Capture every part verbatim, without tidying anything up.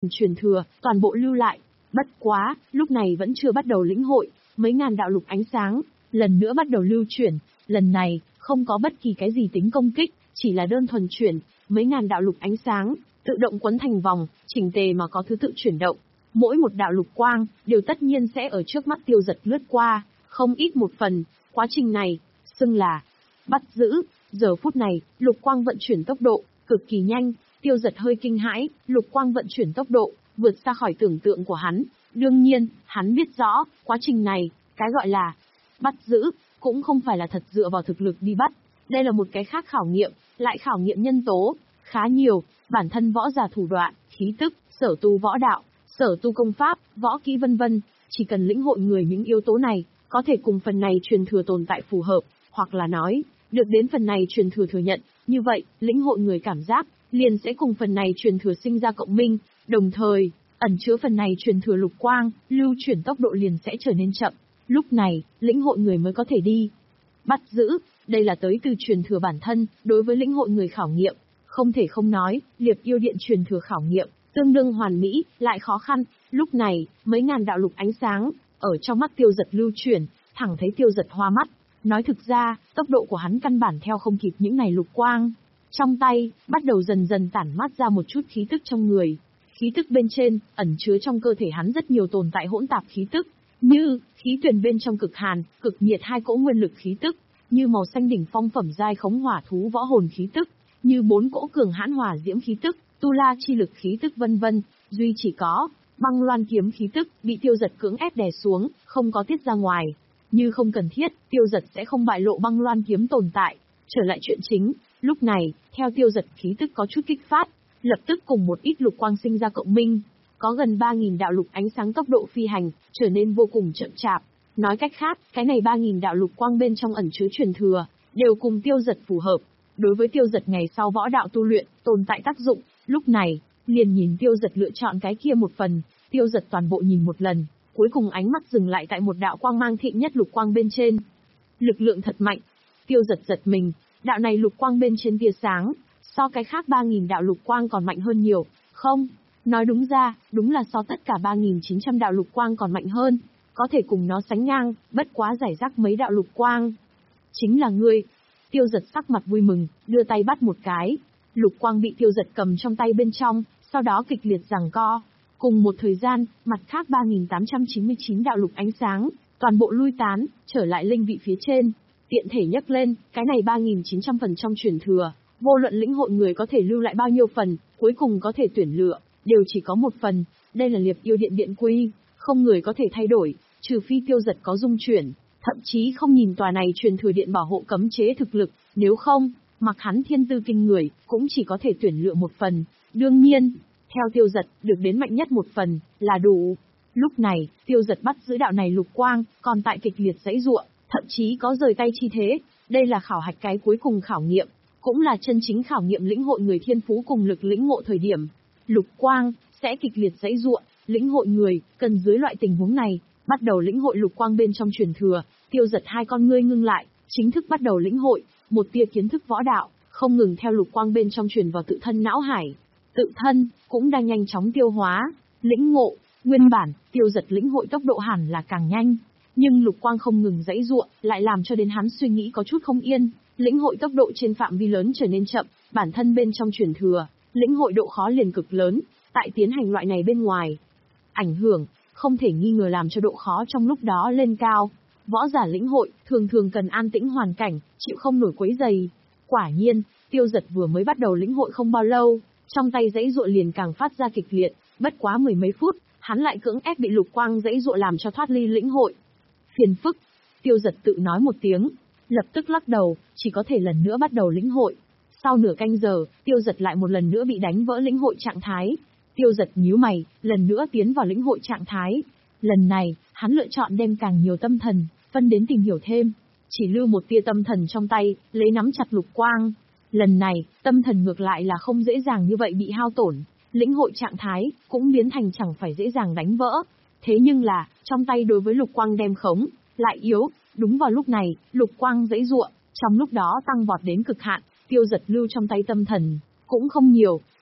truyền thừa, toàn bộ lưu lại. Bất quá, lúc này vẫn chưa bắt đầu lĩnh hội, mấy ngàn đạo lục ánh sáng, lần nữa bắt đầu lưu chuyển, lần này, không có bất kỳ cái gì tính công kích, chỉ là đơn thuần chuyển, mấy ngàn đạo lục ánh sáng, tự động quấn thành vòng, chỉnh tề mà có thứ tự chuyển động. Mỗi một đạo lục quang, đều tất nhiên sẽ ở trước mắt Tiêu Dật lướt qua, không ít một phần, quá trình này, xưng là bắt giữ. Giờ phút này, lục quang vận chuyển tốc độ, cực kỳ nhanh, Tiêu Dật hơi kinh hãi, lục quang vận chuyển tốc độ, vượt xa khỏi tưởng tượng của hắn. Đương nhiên, hắn biết rõ, quá trình này, cái gọi là bắt giữ, cũng không phải là thật dựa vào thực lực đi bắt. Đây là một cái khác khảo nghiệm, lại khảo nghiệm nhân tố, khá nhiều, bản thân võ giả thủ đoạn, khí tức, sở tu võ đạo, sở tu công pháp, võ kỹ vân vân, chỉ cần lĩnh hội người những yếu tố này, có thể cùng phần này truyền thừa tồn tại phù hợp, hoặc là nói, được đến phần này truyền thừa thừa nhận, như vậy, lĩnh hội người cảm giác, liền sẽ cùng phần này truyền thừa sinh ra cộng minh, đồng thời, ẩn chứa phần này truyền thừa lục quang, lưu chuyển tốc độ liền sẽ trở nên chậm, lúc này, lĩnh hội người mới có thể đi. Bắt giữ, đây là tới từ truyền thừa bản thân, đối với lĩnh hội người khảo nghiệm, không thể không nói, Liệp Yêu Điện truyền thừa khảo nghiệm, tương đương hoàn mỹ, lại khó khăn, lúc này, mấy ngàn đạo lục ánh sáng, ở trong mắt Tiêu Dật lưu chuyển, thẳng thấy Tiêu Dật hoa mắt, nói thực ra, tốc độ của hắn căn bản theo không kịp những này lục quang. Trong tay, bắt đầu dần dần tản mát ra một chút khí tức trong người. Khí tức bên trên, ẩn chứa trong cơ thể hắn rất nhiều tồn tại hỗn tạp khí tức, như, khí tuyển bên trong cực hàn, cực nhiệt hai cỗ nguyên lực khí tức, như màu xanh đỉnh phong phẩm giai khống hỏa thú võ hồn khí tức, như bốn cỗ cường hãn hỏa diễm khí tức, tu la chi lực khí tức vân vân, duy chỉ có, băng loan kiếm khí tức, bị Tiêu Dật cưỡng ép đè xuống, không có tiết ra ngoài. Như không cần thiết, Tiêu Dật sẽ không bại lộ băng loan kiếm tồn tại. Trở lại chuyện chính, lúc này, theo Tiêu Dật khí tức có chút kích phát, lập tức cùng một ít lục quang sinh ra cộng minh. Có gần ba nghìn đạo lục ánh sáng tốc độ phi hành, trở nên vô cùng chậm chạp. Nói cách khác, cái này ba nghìn đạo lục quang bên trong ẩn chứa truyền thừa, đều cùng Tiêu Dật phù hợp. Đối với Tiêu Dật ngày sau võ đạo tu luyện, tồn tại tác dụng, lúc này, liền nhìn Tiêu Dật lựa chọn cái kia một phần, Tiêu Dật toàn bộ nhìn một lần, cuối cùng ánh mắt dừng lại tại một đạo quang mang thịnh nhất lục quang bên trên. Lực lượng thật mạnh, Tiêu Dật giật mình, đạo này lục quang bên trên tia sáng, so cái khác ba nghìn đạo lục quang còn mạnh hơn nhiều, không, nói đúng ra, đúng là so tất cả ba nghìn chín trăm đạo lục quang còn mạnh hơn, có thể cùng nó sánh ngang, bất quá giải rác mấy đạo lục quang. Chính là ngươi. Tiêu Dật sắc mặt vui mừng, đưa tay bắt một cái, lục quang bị Tiêu Dật cầm trong tay bên trong, sau đó kịch liệt giằng co. Cùng một thời gian, mặt khác ba nghìn tám trăm chín mươi chín đạo lục ánh sáng, toàn bộ lui tán, trở lại linh vị phía trên. Tiện thể nhấc lên, cái này ba nghìn chín trăm phần trong truyền thừa, vô luận lĩnh hội người có thể lưu lại bao nhiêu phần, cuối cùng có thể tuyển lựa, đều chỉ có một phần. Đây là Liệp Yêu Điện điện quy, không người có thể thay đổi, trừ phi Tiêu Dật có dung chuyển, thậm chí không nhìn tòa này truyền thừa điện bảo hộ cấm chế thực lực, nếu không, mặc hắn thiên tư kinh người, cũng chỉ có thể tuyển lựa một phần. Đương nhiên, theo Tiêu Dật, được đến mạnh nhất một phần, là đủ. Lúc này, Tiêu Dật bắt giữ đạo này lục quang, còn tại kịch liệt giãy giụa, thậm chí có rời tay chi thế. Đây là khảo hạch cái cuối cùng khảo nghiệm, cũng là chân chính khảo nghiệm lĩnh hội người thiên phú cùng lực lĩnh ngộ thời điểm. Lục quang sẽ kịch liệt giãy giụa, lĩnh hội người cần dưới loại tình huống này, bắt đầu lĩnh hội lục quang bên trong truyền thừa. Tiêu Dật hai con ngươi ngưng lại, chính thức bắt đầu lĩnh hội, một tia kiến thức võ đạo, không ngừng theo lục quang bên trong truyền vào tự thân não hải. Tự thân, cũng đang nhanh chóng tiêu hóa, lĩnh ngộ, nguyên bản, Tiêu Dật lĩnh hội tốc độ hẳn là càng nhanh. Nhưng lục quang không ngừng giãy giụa, lại làm cho đến hắn suy nghĩ có chút không yên, lĩnh hội tốc độ trên phạm vi lớn trở nên chậm, bản thân bên trong truyền thừa, lĩnh hội độ khó liền cực lớn, tại tiến hành loại này bên ngoài. Ảnh hưởng, không thể nghi ngờ làm cho độ khó trong lúc đó lên cao. Võ giả lĩnh hội, thường thường cần an tĩnh hoàn cảnh, chịu không nổi quấy rầy. Quả nhiên, Tiêu Dật vừa mới bắt đầu lĩnh hội không bao lâu, trong tay giãy giụa liền càng phát ra kịch liệt, bất quá mười mấy phút, hắn lại cưỡng ép bị lục quang giãy giụa làm cho thoát ly lĩnh hội. Phiền phức, Tiêu Dật tự nói một tiếng, lập tức lắc đầu, chỉ có thể lần nữa bắt đầu lĩnh hội. Sau nửa canh giờ, Tiêu Dật lại một lần nữa bị đánh vỡ lĩnh hội trạng thái. Tiêu Dật nhíu mày, lần nữa tiến vào lĩnh hội trạng thái. Lần này, hắn lựa chọn đem càng nhiều tâm thần, phân đến tìm hiểu thêm. Chỉ lưu một tia tâm thần trong tay, lấy nắm chặt lục quang. Lần này, tâm thần ngược lại là không dễ dàng như vậy bị hao tổn. Lĩnh hội trạng thái, cũng biến thành chẳng phải dễ dàng đánh vỡ. Thế nhưng là, trong tay đối với lục quang đem khống, lại yếu. Đúng vào lúc này, lục quang giãy giụa, trong lúc đó tăng vọt đến cực hạn, Tiêu Dật lưu trong tay tâm thần, cũng không nhiều.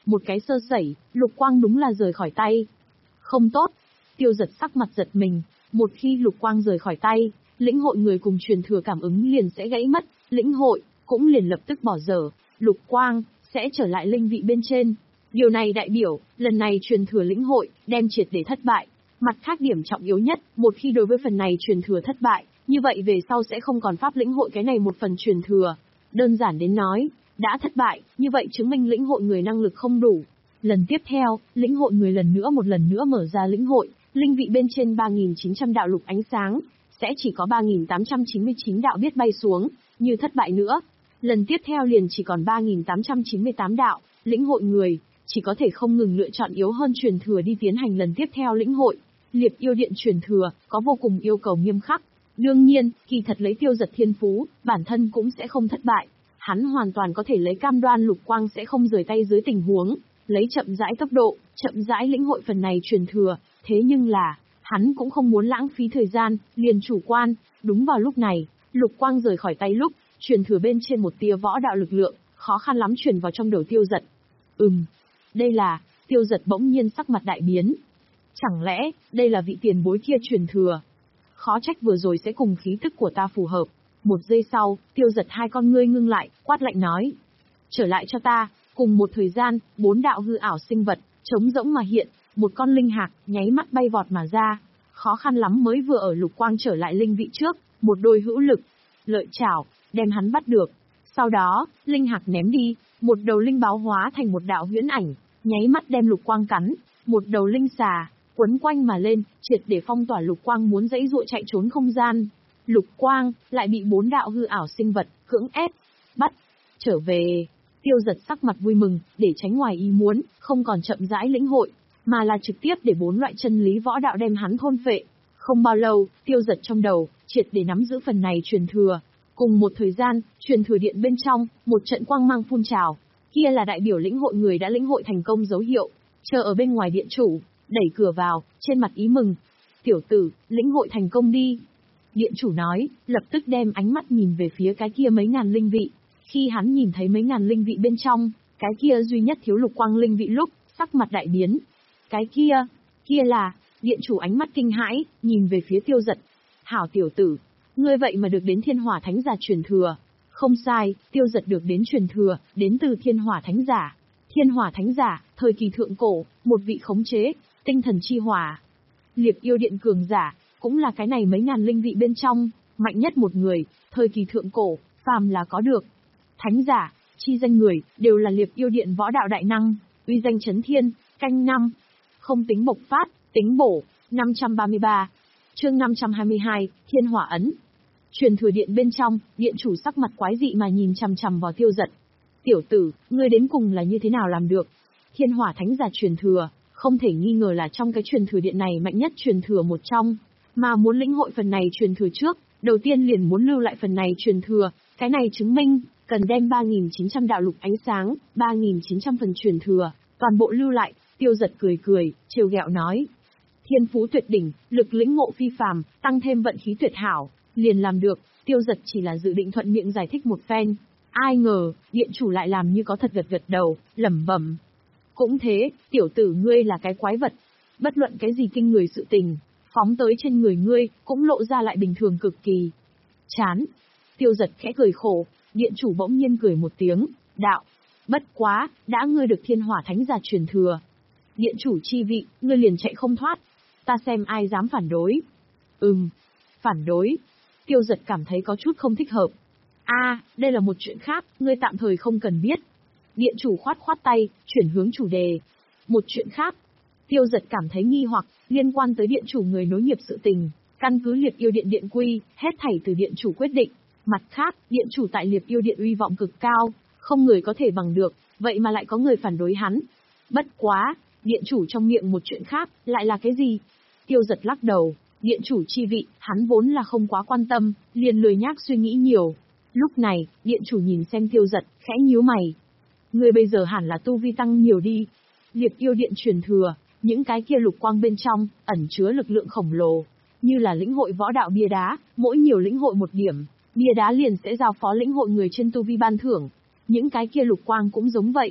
Một cái sơ sẩy, lục quang đúng là rời khỏi tay. Không tốt. Tiêu Giật sắc mặt giật mình, một khi lục quang rời khỏi tay, lĩnh hội người cùng truyền thừa cảm ứng liền sẽ gãy mất, lĩnh hội cũng liền lập tức bỏ dở, lục quang sẽ trở lại linh vị bên trên. Điều này đại biểu, lần này truyền thừa lĩnh hội đem triệt để thất bại. Mặt khác điểm trọng yếu nhất, một khi đối với phần này truyền thừa thất bại, như vậy về sau sẽ không còn pháp lĩnh hội cái này một phần truyền thừa. Đơn giản đến nói, đã thất bại, như vậy chứng minh lĩnh hội người năng lực không đủ. Lần tiếp theo, lĩnh hội người lần nữa một lần nữa mở ra lĩnh hội, linh vị bên trên ba nghìn chín trăm đạo lục ánh sáng, sẽ chỉ có ba nghìn tám trăm chín mươi chín đạo biết bay xuống, như thất bại nữa. Lần tiếp theo liền chỉ còn ba nghìn tám trăm chín mươi tám đạo, lĩnh hội người, chỉ có thể không ngừng lựa chọn yếu hơn truyền thừa đi tiến hành lần tiếp theo lĩnh hội. Liệp yêu điện truyền thừa, có vô cùng yêu cầu nghiêm khắc. Đương nhiên, kỳ thật lấy Tiêu Giật thiên phú, bản thân cũng sẽ không thất bại. Hắn hoàn toàn có thể lấy cam đoan lục quang sẽ không rời tay dưới tình huống, lấy chậm rãi tốc độ, chậm rãi lĩnh hội phần này truyền thừa. Thế nhưng là, hắn cũng không muốn lãng phí thời gian, liền chủ quan. Đúng vào lúc này, lục quang rời khỏi tay lúc, truyền thừa bên trên một tia võ đạo lực lượng, khó khăn lắm truyền vào trong đầu Tiêu Giật. Ừm, đây là, Tiêu Giật bỗng nhiên sắc mặt đại biến. Chẳng lẽ, đây là vị tiền bối kia truyền thừa? Khó trách vừa rồi sẽ cùng khí tức của ta phù hợp. Một giây sau, Tiêu Giật hai con ngươi ngưng lại, quát lạnh nói. Trở lại cho ta. Cùng một thời gian, bốn đạo hư ảo sinh vật, trống rỗng mà hiện, một con linh hạc, nháy mắt bay vọt mà ra. Khó khăn lắm mới vừa ở lục quang trở lại linh vị trước, một đôi hữu lực, lợi chảo, đem hắn bắt được. Sau đó, linh hạc ném đi, một đầu linh báo hóa thành một đạo huyễn ảnh, nháy mắt đem lục quang cắn, một đầu linh xà, quấn quanh mà lên, triệt để phong tỏa lục quang muốn dãy dụa chạy trốn không gian. Lục quang, lại bị bốn đạo hư ảo sinh vật, cưỡng ép, bắt, trở về. Tiêu Giật sắc mặt vui mừng, để tránh ngoài ý muốn, không còn chậm rãi lĩnh hội, mà là trực tiếp để bốn loại chân lý võ đạo đem hắn thôn phệ. Không bao lâu, Tiêu Giật trong đầu, triệt để nắm giữ phần này truyền thừa. Cùng một thời gian, truyền thừa điện bên trong, một trận quang mang phun trào, kia là đại biểu lĩnh hội người đã lĩnh hội thành công dấu hiệu, chờ ở bên ngoài điện chủ, đẩy cửa vào, trên mặt ý mừng. Tiểu tử, lĩnh hội thành công đi. Điện chủ nói, lập tức đem ánh mắt nhìn về phía cái kia mấy ngàn linh vị. Khi hắn nhìn thấy mấy ngàn linh vị bên trong, cái kia duy nhất thiếu lục quang linh vị lúc, sắc mặt đại biến. Cái kia, kia là, điện chủ ánh mắt kinh hãi, nhìn về phía Tiêu Giật. Hảo tiểu tử, ngươi vậy mà được đến thiên hỏa thánh giả truyền thừa. Không sai, Tiêu Giật được đến truyền thừa, đến từ thiên hỏa thánh giả. Thiên hỏa thánh giả, thời kỳ thượng cổ, một vị khống chế, tinh thần chi hỏa. Liệp yêu điện cường giả, cũng là cái này mấy ngàn linh vị bên trong, mạnh nhất một người, thời kỳ thượng cổ, phàm là có được. Thánh giả, chi danh người, đều là liệp yêu điện võ đạo đại năng, uy danh chấn thiên, canh năm. Không tính bộc phát, tính bổ, năm trăm ba mươi ba. Chương năm trăm hai mươi hai, Thiên Hỏa Ấn. Truyền thừa điện bên trong, điện chủ sắc mặt quái dị mà nhìn chằm chằm vào Tiêu Giật. Tiểu tử, ngươi đến cùng là như thế nào làm được? Thiên Hỏa Thánh giả truyền thừa, không thể nghi ngờ là trong cái truyền thừa điện này mạnh nhất truyền thừa một trong. Mà muốn lĩnh hội phần này truyền thừa trước, đầu tiên liền muốn lưu lại phần này truyền thừa, cái này chứng minh, cần đem ba nghìn chín trăm đạo lục ánh sáng, ba nghìn chín trăm phần truyền thừa, toàn bộ lưu lại. Tiêu Giật cười cười, trêu ghẹo nói. Thiên phú tuyệt đỉnh, lực lĩnh ngộ phi phàm, tăng thêm vận khí tuyệt hảo, liền làm được. Tiêu Giật chỉ là dự định thuận miệng giải thích một phen. Ai ngờ, điện chủ lại làm như có thật gật gật đầu, lẩm bẩm. Cũng thế, tiểu tử ngươi là cái quái vật. Bất luận cái gì kinh người sự tình, phóng tới trên người ngươi, cũng lộ ra lại bình thường cực kỳ. Chán. Tiêu Giật khẽ cười khổ, điện chủ bỗng nhiên cười một tiếng, đạo. Bất quá, đã ngươi được thiên hỏa thánh giả truyền thừa. Điện chủ chi vị, ngươi liền chạy không thoát. Ta xem ai dám phản đối. Ừm, phản đối. Tiêu Giật cảm thấy có chút không thích hợp. A, à, đây là một chuyện khác, ngươi tạm thời không cần biết. Điện chủ khoát khoát tay, chuyển hướng chủ đề. Một chuyện khác. Tiêu Giật cảm thấy nghi hoặc, liên quan tới điện chủ người nối nghiệp sự tình. Căn cứ Liệp Yêu Điện điện quy, hết thảy từ điện chủ quyết định. Mặt khác, điện chủ tại Liệp Yêu Điện uy vọng cực cao, không người có thể bằng được, vậy mà lại có người phản đối hắn. Bất quá, điện chủ trong miệng một chuyện khác, lại là cái gì? Tiêu Giật lắc đầu, điện chủ chi vị, hắn vốn là không quá quan tâm, liền lười nhác suy nghĩ nhiều. Lúc này, điện chủ nhìn xem Tiêu Giật, khẽ nhíu mày. Người bây giờ hẳn là tu vi tăng nhiều đi. Liệp Yêu Điện truyền thừa, những cái kia lục quang bên trong, ẩn chứa lực lượng khổng lồ, như là lĩnh hội võ đạo bia đá, mỗi nhiều lĩnh hội một điểm, bia đá liền sẽ giao phó lĩnh hội người trên tu vi ban thưởng. Những cái kia lục quang cũng giống vậy.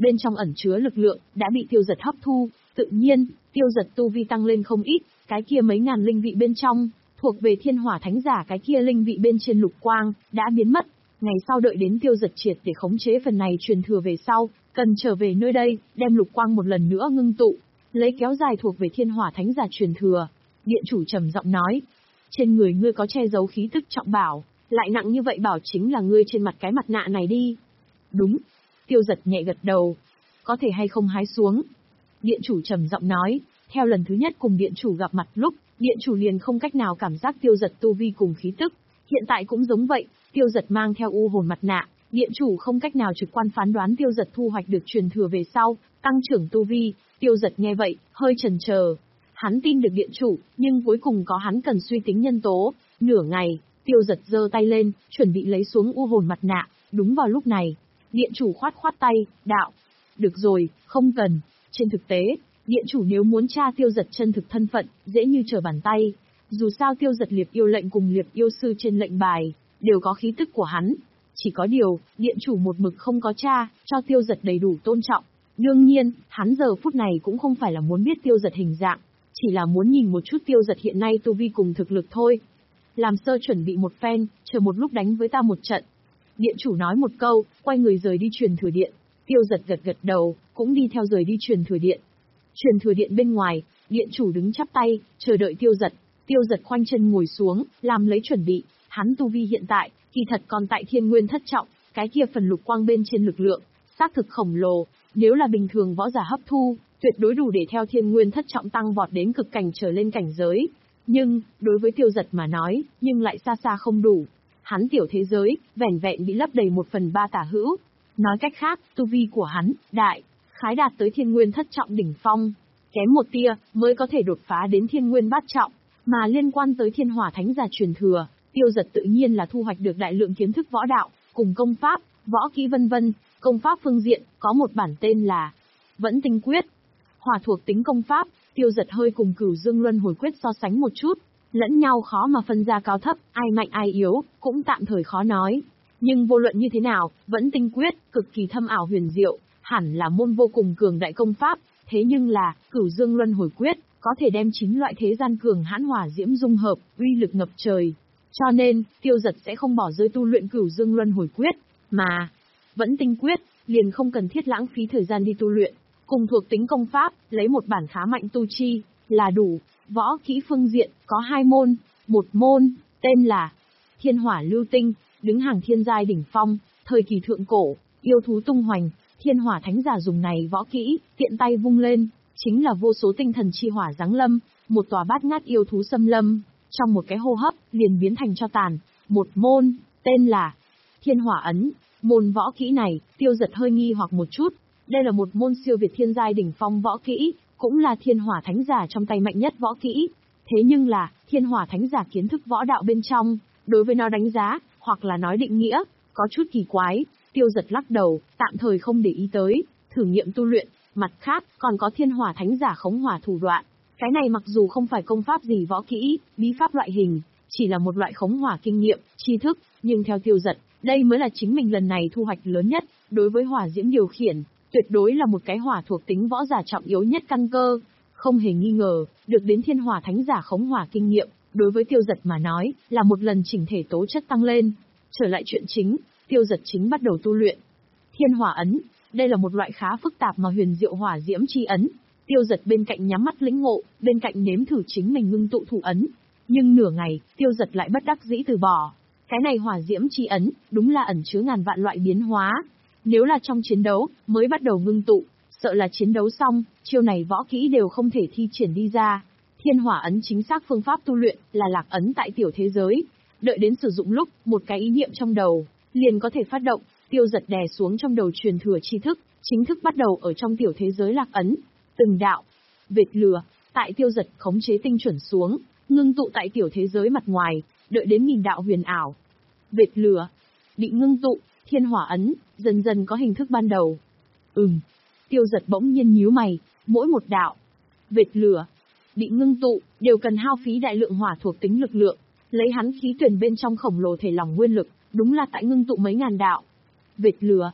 bên trong ẩn chứa lực lượng, đã bị tiêu giật hấp thu, tự nhiên, tiêu giật tu vi tăng lên không ít, cái kia mấy ngàn linh vị bên trong, thuộc về thiên hỏa thánh giả cái kia linh vị bên trên lục quang, đã biến mất. Ngày sau đợi đến tiêu giật triệt để khống chế phần này truyền thừa về sau, cần trở về nơi đây, đem lục quang một lần nữa ngưng tụ, lấy kéo dài thuộc về thiên hỏa thánh giả truyền thừa. Điện chủ trầm giọng nói, trên người ngươi có che giấu khí tức trọng bảo, lại nặng như vậy bảo chính là ngươi trên mặt cái mặt nạ này đi. Đúng. Tiêu giật nhẹ gật đầu. Có thể hay không hái xuống? Điện chủ trầm giọng nói, theo lần thứ nhất cùng điện chủ gặp mặt lúc, điện chủ liền không cách nào cảm giác tiêu giật tu vi cùng khí tức. Hiện tại cũng giống vậy, tiêu giật mang theo u hồn mặt nạ, điện chủ không cách nào trực quan phán đoán tiêu giật thu hoạch được truyền thừa về sau, tăng trưởng tu vi. Tiêu giật nghe vậy, hơi chần chờ. Hắn tin được điện chủ, nhưng cuối cùng có hắn cần suy tính nhân tố. Nửa ngày, tiêu giật giơ tay lên, chuẩn bị lấy xuống u hồn mặt nạ. Đúng vào lúc này, điện chủ khoát khoát tay, đạo. Được rồi, không cần. Trên thực tế, điện chủ nếu muốn tra tiêu giật chân thực thân phận, dễ như trở bàn tay. Dù sao tiêu giật liệp yêu lệnh cùng liệp yêu sư trên lệnh bài, đều có khí tức của hắn. Chỉ có điều, điện chủ một mực không có tra, cho tiêu giật đầy đủ tôn trọng. Đương nhiên, hắn giờ phút này cũng không phải là muốn biết tiêu giật hình dạng, chỉ là muốn nhìn một chút tiêu giật hiện nay tu vi cùng thực lực thôi. Làm sơ chuẩn bị một phen, chờ một lúc đánh với ta một trận. Điện chủ nói một câu, quay người rời đi truyền thừa điện. Tiêu giật gật gật đầu, cũng đi theo rời đi truyền thừa điện. Truyền thừa điện bên ngoài, điện chủ đứng chắp tay, chờ đợi tiêu giật. Tiêu giật khoanh chân ngồi xuống, làm lấy chuẩn bị. Hắn tu vi hiện tại, kỳ thật còn tại thiên nguyên thất trọng, cái kia phần lục quang bên trên lực lượng, xác thực khổng lồ. Nếu là bình thường võ giả hấp thu, tuyệt đối đủ để theo thiên nguyên thất trọng tăng vọt đến cực cảnh trở lên cảnh giới. Nhưng, đối với tiêu giật mà nói, nhưng lại xa xa không đủ. Hắn tiểu thế giới, vẻn vẹn bị lấp đầy một phần ba tả hữu. Nói cách khác, tu vi của hắn, đại, khái đạt tới thiên nguyên thất trọng đỉnh phong. Kém một tia, mới có thể đột phá đến thiên nguyên bát trọng. Mà liên quan tới thiên hỏa thánh giả truyền thừa, tiêu giật tự nhiên là thu hoạch được đại lượng kiến thức võ đạo, cùng công pháp, võ kỹ vân vân. Công pháp phương diện, có một bản tên là Vẫn Tinh Quyết. Hỏa thuộc tính công pháp, tiêu giật hơi cùng Cửu Dương Luân Hồi Quyết so sánh một chút. Lẫn nhau khó mà phân ra cao thấp, ai mạnh ai yếu, cũng tạm thời khó nói. Nhưng vô luận như thế nào, Vẫn Tinh Quyết, cực kỳ thâm ảo huyền diệu, hẳn là môn vô cùng cường đại công pháp. Thế nhưng là, Cửu Dương Luân Hồi Quyết, có thể đem chín loại thế gian cường hãn hỏa diễm dung hợp, uy lực ngập trời. Cho nên, tiêu giật sẽ không bỏ rơi tu luyện Cửu Dương Luân Hồi Quyết, mà Vẫn Tinh Quyết, liền không cần thiết lãng phí thời gian đi tu luyện. Cùng thuộc tính công pháp, lấy một bản khá mạnh tu chi, là đủ. Võ kỹ phương diện, có hai môn. Một môn, tên là Thiên Hỏa Lưu Tinh, đứng hàng thiên giai đỉnh phong, thời kỳ thượng cổ, yêu thú tung hoành. Thiên Hỏa Thánh giả dùng này võ kỹ, tiện tay vung lên, chính là vô số tinh thần chi hỏa giáng lâm, một tòa bát ngát yêu thú xâm lâm, trong một cái hô hấp, liền biến thành tro tàn. Một môn, tên là Thiên Hỏa Ấn. Môn võ kỹ này, tiêu giật hơi nghi hoặc một chút. Đây là một môn siêu việt thiên giai đỉnh phong võ kỹ, cũng là thiên hỏa thánh giả trong tay mạnh nhất võ kỹ. Thế nhưng là, thiên hỏa thánh giả kiến thức võ đạo bên trong, đối với nó đánh giá, hoặc là nói định nghĩa, có chút kỳ quái. Tiêu giật lắc đầu, tạm thời không để ý tới, thử nghiệm tu luyện. Mặt khác, còn có thiên hỏa thánh giả khống hỏa thủ đoạn. Cái này mặc dù không phải công pháp gì võ kỹ, bí pháp loại hình, chỉ là một loại khống hỏa kinh nghiệm, tri thức, nhưng theo tiêu giật, đây mới là chính mình lần này thu hoạch lớn nhất. Đối với hỏa diễm điều khiển, tuyệt đối là một cái hỏa thuộc tính võ giả trọng yếu nhất căn cơ. Không hề nghi ngờ, được đến thiên hỏa thánh giả khống hỏa kinh nghiệm, đối với tiêu giật mà nói, là một lần chỉnh thể tố chất tăng lên. Trở lại chuyện chính, tiêu giật chính bắt đầu tu luyện Thiên Hỏa Ấn. Đây là một loại khá phức tạp mà huyền diệu hỏa diễm chi ấn. Tiêu giật bên cạnh nhắm mắt lĩnh ngộ, bên cạnh nếm thử chính mình ngưng tụ thủ ấn. Nhưng nửa ngày, tiêu giật lại bất đắc dĩ từ bỏ. Cái này hỏa diễm chi ấn, đúng là ẩn chứa ngàn vạn loại biến hóa. Nếu là trong chiến đấu, mới bắt đầu ngưng tụ, sợ là chiến đấu xong, chiêu này võ kỹ đều không thể thi triển đi ra. Thiên Hỏa Ấn chính xác phương pháp tu luyện, là lạc ấn tại tiểu thế giới. Đợi đến sử dụng lúc, một cái ý niệm trong đầu, liền có thể phát động. Tiêu giật đè xuống trong đầu truyền thừa tri thức, chính thức bắt đầu ở trong tiểu thế giới lạc ấn. Từng đạo, vệt lửa, tại tiêu giật khống chế tinh chuẩn xuống, ngưng tụ tại tiểu thế giới mặt ngoài, đợi đến nghìn đạo huyền ảo. Vệt lửa, bị ngưng tụ, Thiên Hỏa Ấn, dần dần có hình thức ban đầu. Ừm, tiêu giật bỗng nhiên nhíu mày, mỗi một đạo, vệt lửa, bị ngưng tụ, đều cần hao phí đại lượng hỏa thuộc tính lực lượng, lấy hắn khí tuyển bên trong khổng lồ thể lỏng nguyên lực, đúng là tại ngưng tụ mấy ngàn đạo. Vệt lửa,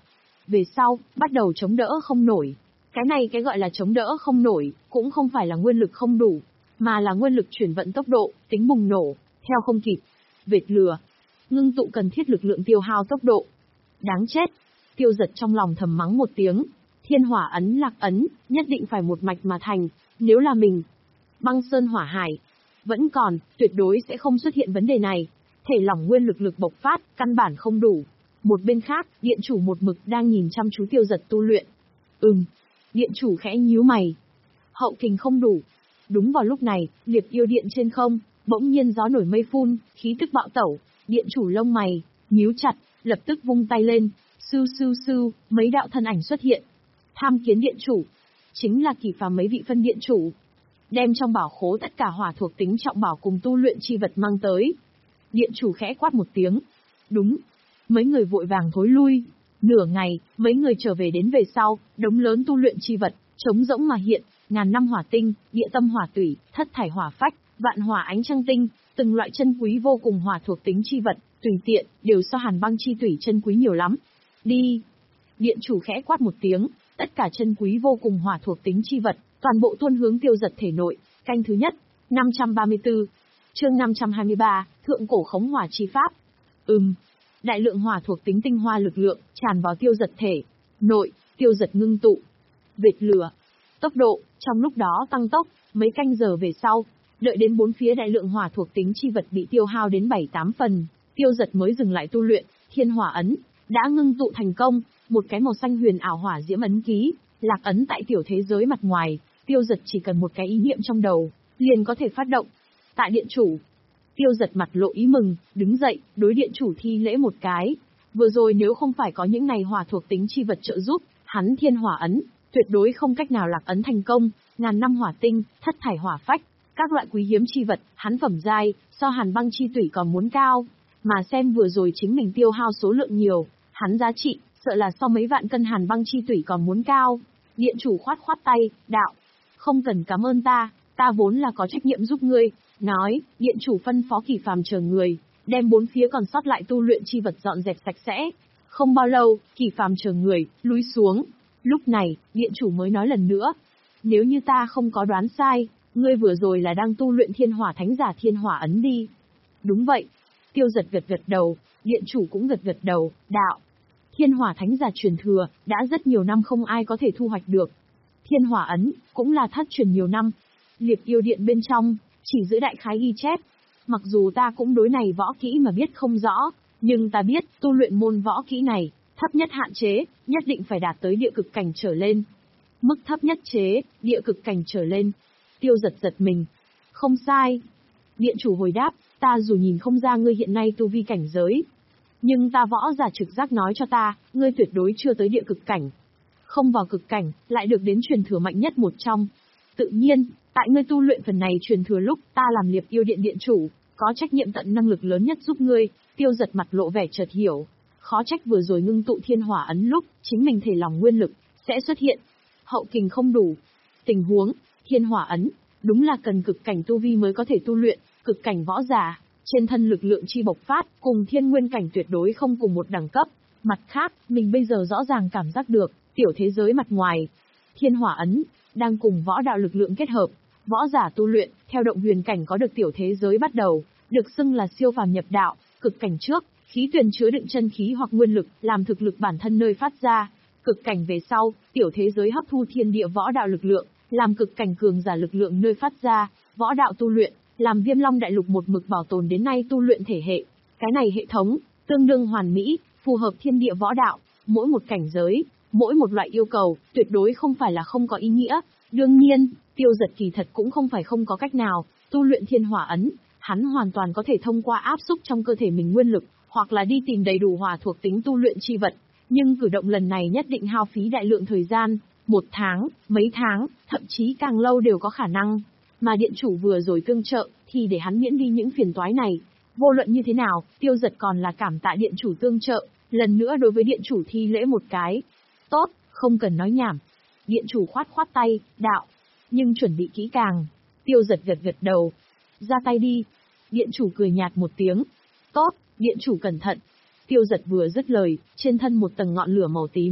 về sau, bắt đầu chống đỡ không nổi. Cái này cái gọi là chống đỡ không nổi, cũng không phải là nguyên lực không đủ, mà là nguyên lực chuyển vận tốc độ, tính bùng nổ, theo không kịp. Vệt lửa. Ngưng tụ cần thiết lực lượng tiêu hao tốc độ. Đáng chết. Tiêu Giật trong lòng thầm mắng một tiếng. Thiên hỏa ấn lạc ấn, nhất định phải một mạch mà thành, nếu là mình. Băng sơn hỏa hải. Vẫn còn, tuyệt đối sẽ không xuất hiện vấn đề này. Thể lỏng nguyên lực lực bộc phát, căn bản không đủ. Một bên khác, điện chủ một mực đang nhìn chăm chú Tiêu Giật tu luyện. Ừm. Điện chủ khẽ nhíu mày. Hậu kình không đủ. Đúng vào lúc này, liệp yêu điện trên không, bỗng nhiên gió nổi mây phun, khí tức bạo tẩu. Điện chủ lông mày, nhíu chặt, lập tức vung tay lên. Sưu sưu sưu, mấy đạo thân ảnh xuất hiện. Tham kiến điện chủ. Chính là Kỳ Phàm mấy vị phân điện chủ. Đem trong bảo khố tất cả hỏa thuộc tính trọng bảo cùng tu luyện chi vật mang tới. Điện chủ khẽ quát một tiếng. Đúng. Mấy người vội vàng thối lui. Nửa ngày, mấy người trở về đến về sau, đống lớn tu luyện chi vật, trống rỗng mà hiện, ngàn năm hỏa tinh, địa tâm hỏa tủy, thất thải hỏa phách, vạn hỏa ánh trăng tinh, từng loại chân quý vô cùng hỏa thuộc tính chi vật, tùy tiện, đều so hàn băng chi tủy chân quý nhiều lắm. Đi. Điện chủ khẽ quát một tiếng, tất cả chân quý vô cùng hỏa thuộc tính chi vật, toàn bộ tuôn hướng Tiêu Giật thể nội. Canh thứ nhất, năm trăm ba mươi tư. Chương năm trăm hai mươi ba, thượng cổ khống hỏa chi pháp. Ừm. Đại lượng hỏa thuộc tính tinh hoa lực lượng tràn vào Tiêu Giật thể nội, Tiêu Giật ngưng tụ. Vệt lửa. Tốc độ trong lúc đó tăng tốc, mấy canh giờ về sau, đợi đến bốn phía đại lượng hỏa thuộc tính chi vật bị tiêu hao đến bảy tám phần, Tiêu Giật mới dừng lại tu luyện. Thiên hỏa ấn đã ngưng tụ thành công, một cái màu xanh huyền ảo hỏa diễm ấn ký, lạc ấn tại tiểu thế giới mặt ngoài. Tiêu Giật chỉ cần một cái ý niệm trong đầu, liền có thể phát động. Tại điện chủ. Tiêu Giật mặt lộ ý mừng, đứng dậy, đối điện chủ thi lễ một cái. Vừa rồi nếu không phải có những này hỏa thuộc tính chi vật trợ giúp, hắn thiên hỏa ấn, tuyệt đối không cách nào lạc ấn thành công. Ngàn năm hỏa tinh, thất thải hỏa phách, các loại quý hiếm chi vật, hắn phẩm giai, so hàn băng chi tủy còn muốn cao. Mà xem vừa rồi chính mình tiêu hao số lượng nhiều, hắn giá trị, sợ là so mấy vạn cân hàn băng chi tủy còn muốn cao. Điện chủ khoát khoát tay, đạo. Không cần cảm ơn ta, ta vốn là có trách nhiệm giúp ngươi. Nói, điện chủ phân phó Kỳ Phàm chờ người, đem bốn phía còn sót lại tu luyện chi vật dọn dẹp sạch sẽ. Không bao lâu, Kỳ Phàm chờ người, lùi xuống. Lúc này, điện chủ mới nói lần nữa. Nếu như ta không có đoán sai, ngươi vừa rồi là đang tu luyện thiên hỏa thánh giả thiên hỏa ấn đi. Đúng vậy. Tiêu Giật gật gật đầu, điện chủ cũng gật gật đầu, đạo. Thiên hỏa thánh giả truyền thừa, đã rất nhiều năm không ai có thể thu hoạch được. Thiên hỏa ấn, cũng là thất truyền nhiều năm. Liệp yêu điện bên trong, chỉ giữ đại khái ghi chép. Mặc dù ta cũng đối này võ kỹ mà biết không rõ, nhưng ta biết, tu luyện môn võ kỹ này, thấp nhất hạn chế, nhất định phải đạt tới địa cực cảnh trở lên. Mức thấp nhất chế, địa cực cảnh trở lên. Tiêu Giật giật mình. Không sai. Điện chủ hồi đáp, ta dù nhìn không ra ngươi hiện nay tu vi cảnh giới, nhưng ta võ giả trực giác nói cho ta, ngươi tuyệt đối chưa tới địa cực cảnh. Không vào cực cảnh, lại được đến truyền thừa mạnh nhất một trong. Tự nhiên, tại ngươi tu luyện phần này truyền thừa lúc ta làm liệp yêu điện điện chủ, có trách nhiệm tận năng lực lớn nhất giúp ngươi. Tiêu Giật mặt lộ vẻ chợt hiểu. Khó trách vừa rồi ngưng tụ thiên hỏa ấn lúc, chính mình thể lòng nguyên lực, sẽ xuất hiện. Hậu kình không đủ. Tình huống, thiên hỏa ấn, đúng là cần cực cảnh tu vi mới có thể tu luyện, cực cảnh võ giả, trên thân lực lượng chi bộc phát, cùng thiên nguyên cảnh tuyệt đối không cùng một đẳng cấp. Mặt khác, mình bây giờ rõ ràng cảm giác được, tiểu thế giới mặt ngoài, thiên hỏa ấn, đang cùng võ đạo lực lượng kết hợp, võ giả tu luyện, theo động huyền cảnh có được tiểu thế giới bắt đầu, được xưng là siêu phàm nhập đạo, cực cảnh trước, khí tuyền chứa đựng chân khí hoặc nguyên lực, làm thực lực bản thân nơi phát ra, cực cảnh về sau, tiểu thế giới hấp thu thiên địa võ đạo lực lượng, làm cực cảnh cường giả lực lượng nơi phát ra, võ đạo tu luyện, làm Viêm Long đại lục một mực bảo tồn đến nay tu luyện thể hệ. Cái này hệ thống, tương đương hoàn mỹ, phù hợp thiên địa võ đạo, mỗi một cảnh giới, mỗi một loại yêu cầu, tuyệt đối không phải là không có ý nghĩa. Đương nhiên, Tiêu Giật kỳ thật cũng không phải không có cách nào, tu luyện thiên hỏa ấn, hắn hoàn toàn có thể thông qua áp xúc trong cơ thể mình nguyên lực, hoặc là đi tìm đầy đủ hỏa thuộc tính tu luyện chi vật. Nhưng cử động lần này nhất định hao phí đại lượng thời gian, một tháng, mấy tháng, thậm chí càng lâu đều có khả năng. Mà điện chủ vừa rồi tương trợ, thì để hắn miễn đi những phiền toái này. Vô luận như thế nào, Tiêu Giật còn là cảm tạ điện chủ tương trợ, lần nữa đối với điện chủ thi lễ một cái. Tốt, không cần nói nhảm. Điện chủ khoát khoát tay, đạo. Nhưng chuẩn bị kỹ càng. Tiêu Giật gật gật đầu. Ra tay đi. Điện chủ cười nhạt một tiếng. Tốt, điện chủ cẩn thận. Tiêu Giật vừa dứt lời, trên thân một tầng ngọn lửa màu tím,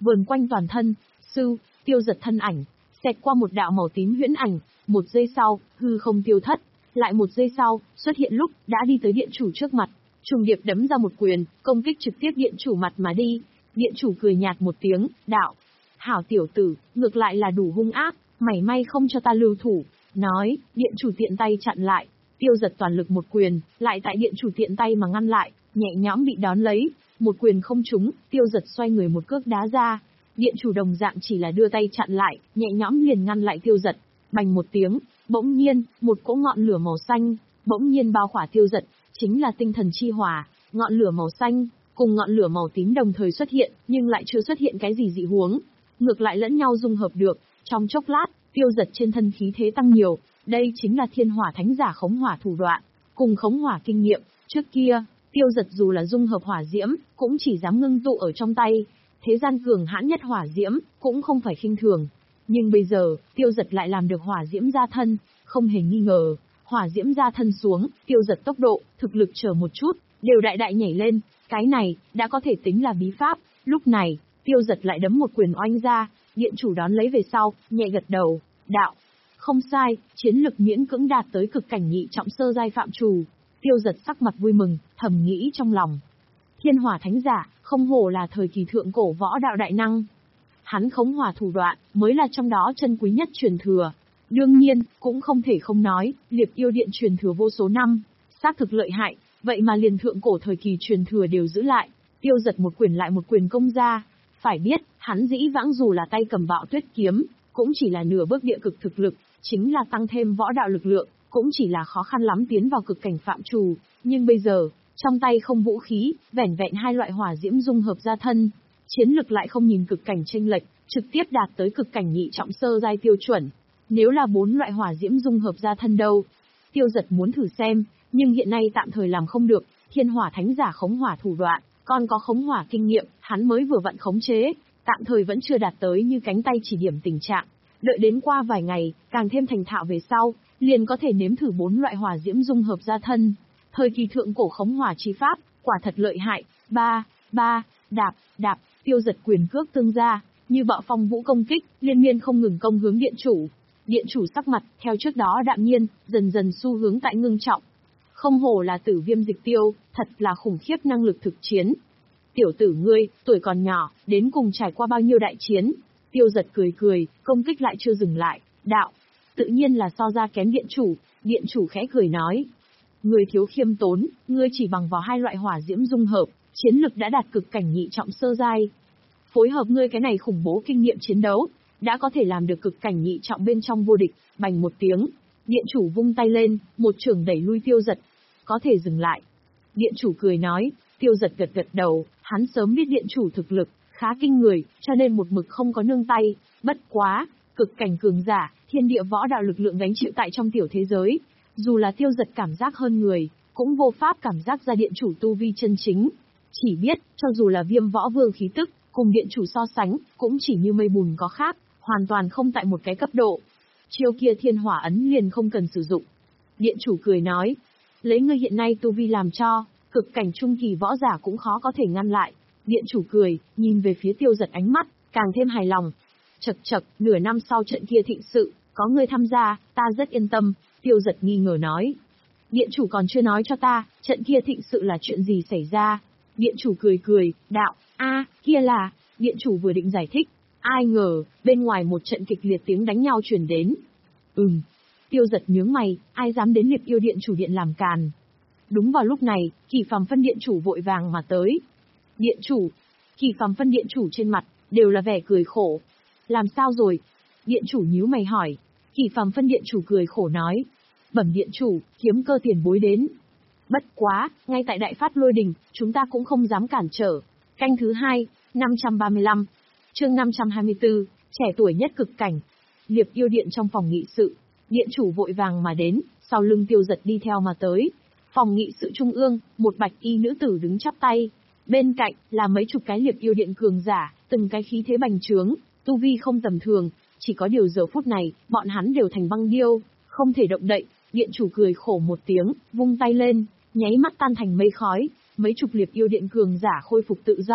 vờn quanh toàn thân. Sư, Tiêu Giật thân ảnh, xẹt qua một đạo màu tím huyễn ảnh, một giây sau, hư không tiêu thất, lại một giây sau, xuất hiện lúc, đã đi tới điện chủ trước mặt, trùng điệp đấm ra một quyền, công kích trực tiếp điện chủ mặt mà đi. Điện chủ cười nhạt một tiếng, đạo: "Hảo tiểu tử, ngược lại là đủ hung ác, mảy may không cho ta lưu thủ." Nói, điện chủ tiện tay chặn lại, Tiêu Giật toàn lực một quyền, lại tại điện chủ tiện tay mà ngăn lại, nhẹ nhõm bị đón lấy, một quyền không trúng, Tiêu Giật xoay người một cước đá ra. Điện chủ đồng dạng chỉ là đưa tay chặn lại, nhẹ nhõm liền ngăn lại Tiêu Giật. Bành một tiếng, bỗng nhiên, một cỗ ngọn lửa màu xanh, bỗng nhiên bao khỏa Tiêu Giật, chính là tinh thần chi hỏa, ngọn lửa màu xanh, cùng ngọn lửa màu tím đồng thời xuất hiện, nhưng lại chưa xuất hiện cái gì dị huống, ngược lại lẫn nhau dung hợp được, trong chốc lát, Tiêu Giật trên thân khí thế tăng nhiều, đây chính là thiên hỏa thánh giả khống hỏa thủ đoạn, cùng khống hỏa kinh nghiệm, trước kia, Tiêu Giật dù là dung hợp hỏa diễm, cũng chỉ dám ngưng tụ ở trong tay, thế gian cường hãn nhất hỏa diễm, cũng không phải khinh thường. Nhưng bây giờ, Tiêu Giật lại làm được hỏa diễm gia thân, không hề nghi ngờ, hỏa diễm gia thân xuống, Tiêu Giật tốc độ, thực lực chờ một chút, đều đại đại nhảy lên, cái này, đã có thể tính là bí pháp. Lúc này, Tiêu Giật lại đấm một quyền oanh ra, điện chủ đón lấy về sau, nhẹ gật đầu, đạo: "Không sai, chiến lực miễn cưỡng đạt tới cực cảnh nhị trọng sơ giai phạm trù." Tiêu Giật sắc mặt vui mừng, thầm nghĩ trong lòng: Thiên hỏa thánh giả, không hổ là thời kỳ thượng cổ võ đạo đại năng. Hắn khống hỏa thủ đoạn, mới là trong đó chân quý nhất truyền thừa. Đương nhiên, cũng không thể không nói, Liệp Yêu Điện truyền thừa vô số năm, xác thực lợi hại, vậy mà liền thượng cổ thời kỳ truyền thừa đều giữ lại. Tiêu Giật một quyền lại một quyền công ra. Phải biết, hắn dĩ vãng dù là tay cầm Bạo Tuyết kiếm, cũng chỉ là nửa bước địa cực thực lực, chính là tăng thêm võ đạo lực lượng, cũng chỉ là khó khăn lắm tiến vào cực cảnh phạm trù. Nhưng bây giờ, trong tay không vũ khí, vẻn vẹn hai loại hỏa diễm dung hợp ra thân, chiến lực lại không nhìn cực cảnh chênh lệch, trực tiếp đạt tới cực cảnh nhị trọng sơ giai tiêu chuẩn. Nếu là bốn loại hỏa diễm dung hợp ra thân đâu? Tiêu Giật muốn thử xem, nhưng hiện nay tạm thời làm không được, thiên hỏa thánh giả khống hỏa thủ đoạn, còn có khống hỏa kinh nghiệm, hắn mới vừa vặn khống chế, tạm thời vẫn chưa đạt tới như cánh tay chỉ điểm tình trạng. Đợi đến qua vài ngày, càng thêm thành thạo về sau, liền có thể nếm thử bốn loại hỏa diễm dung hợp ra thân. Thời kỳ thượng cổ khống hỏa chi pháp, quả thật lợi hại. Ba, ba, đạp, đạp, Tiêu Giật quyền cước tương ra, như bạo phong vũ công kích, liên miên không ngừng công hướng điện chủ. Điện chủ sắc mặt, theo trước đó đạm nhiên, dần dần xu hướng tại ngưng trọng. Không hổ là Tử Viêm Dịch Tiêu, thật là khủng khiếp năng lực thực chiến. Tiểu tử ngươi, tuổi còn nhỏ, đến cùng trải qua bao nhiêu đại chiến? Tiêu Giật cười cười, công kích lại chưa dừng lại, đạo: "Tự nhiên là so ra kém điện chủ." Điện chủ khẽ cười nói: "Ngươi thiếu khiêm tốn, ngươi chỉ bằng vào hai loại hỏa diễm dung hợp, chiến lực đã đạt cực cảnh nhị trọng sơ giai. Phối hợp ngươi cái này khủng bố kinh nghiệm chiến đấu, đã có thể làm được cực cảnh nhị trọng bên trong vô địch." Bành một tiếng, điện chủ vung tay lên, một chưởng đẩy lui Tiêu Giật. "Có thể dừng lại." Điện chủ cười nói. Tiêu Giật gật gật đầu, hắn sớm biết điện chủ thực lực khá kinh người, cho nên một mực không có nương tay. Bất quá, cực cảnh cường giả, thiên địa võ đạo lực lượng gánh chịu tại trong tiểu thế giới, dù là Tiêu Giật cảm giác hơn người, cũng vô pháp cảm giác ra điện chủ tu vi chân chính. Chỉ biết, cho dù là Viêm Võ Vương khí tức, cùng điện chủ so sánh, cũng chỉ như mây bùn có khác, hoàn toàn không tại một cái cấp độ. Chiêu kia thiên hỏa ấn liền không cần sử dụng. Điện chủ cười nói: "Lấy ngươi hiện nay tu vi làm cho, cực cảnh trung kỳ võ giả cũng khó có thể ngăn lại." Điện chủ cười, nhìn về phía Tiêu Giật ánh mắt, càng thêm hài lòng. Chậc chậc, nửa năm sau trận kia thịnh sự, có ngươi tham gia, ta rất yên tâm. Tiêu Giật nghi ngờ nói: "Điện chủ còn chưa nói cho ta, trận kia thịnh sự là chuyện gì xảy ra?" Điện chủ cười cười, đạo: "A, kia là..." Điện chủ vừa định giải thích, ai ngờ, bên ngoài một trận kịch liệt tiếng đánh nhau truyền đến. Ừm. Tiêu Giật nhướng mày, ai dám đến Liệp Yêu Điện chủ điện làm càn. Đúng vào lúc này, Kỳ Phàm Phân Điện chủ vội vàng mà tới. "Điện chủ." Kỳ Phàm Phân Điện chủ trên mặt đều là vẻ cười khổ. "Làm sao rồi?" Điện chủ nhíu mày hỏi. Kỳ Phàm Phân Điện chủ cười khổ nói: "Bẩm điện chủ, kiếm cơ tiền bối đến. Bất quá, ngay tại Đại Phát Lôi Đình, chúng ta cũng không dám cản trở." Canh thứ hai, năm trăm ba mươi lăm. Chương năm trăm hai mươi tư, trẻ tuổi nhất cực cảnh. Liệp Yêu Điện trong phòng nghị sự, điện chủ vội vàng mà đến, sau lưng Tiêu Giật đi theo mà tới. Phòng nghị sự trung ương, một bạch y nữ tử đứng chắp tay. Bên cạnh, là mấy chục cái Liệp Yêu Điện cường giả, từng cái khí thế bành trướng, tu vi không tầm thường. Chỉ có điều giờ phút này, bọn hắn đều thành băng điêu, không thể động đậy. Điện chủ cười khổ một tiếng, vung tay lên, nháy mắt tan thành mây khói. Mấy chục Liệp Yêu Điện cường giả khôi phục tự do,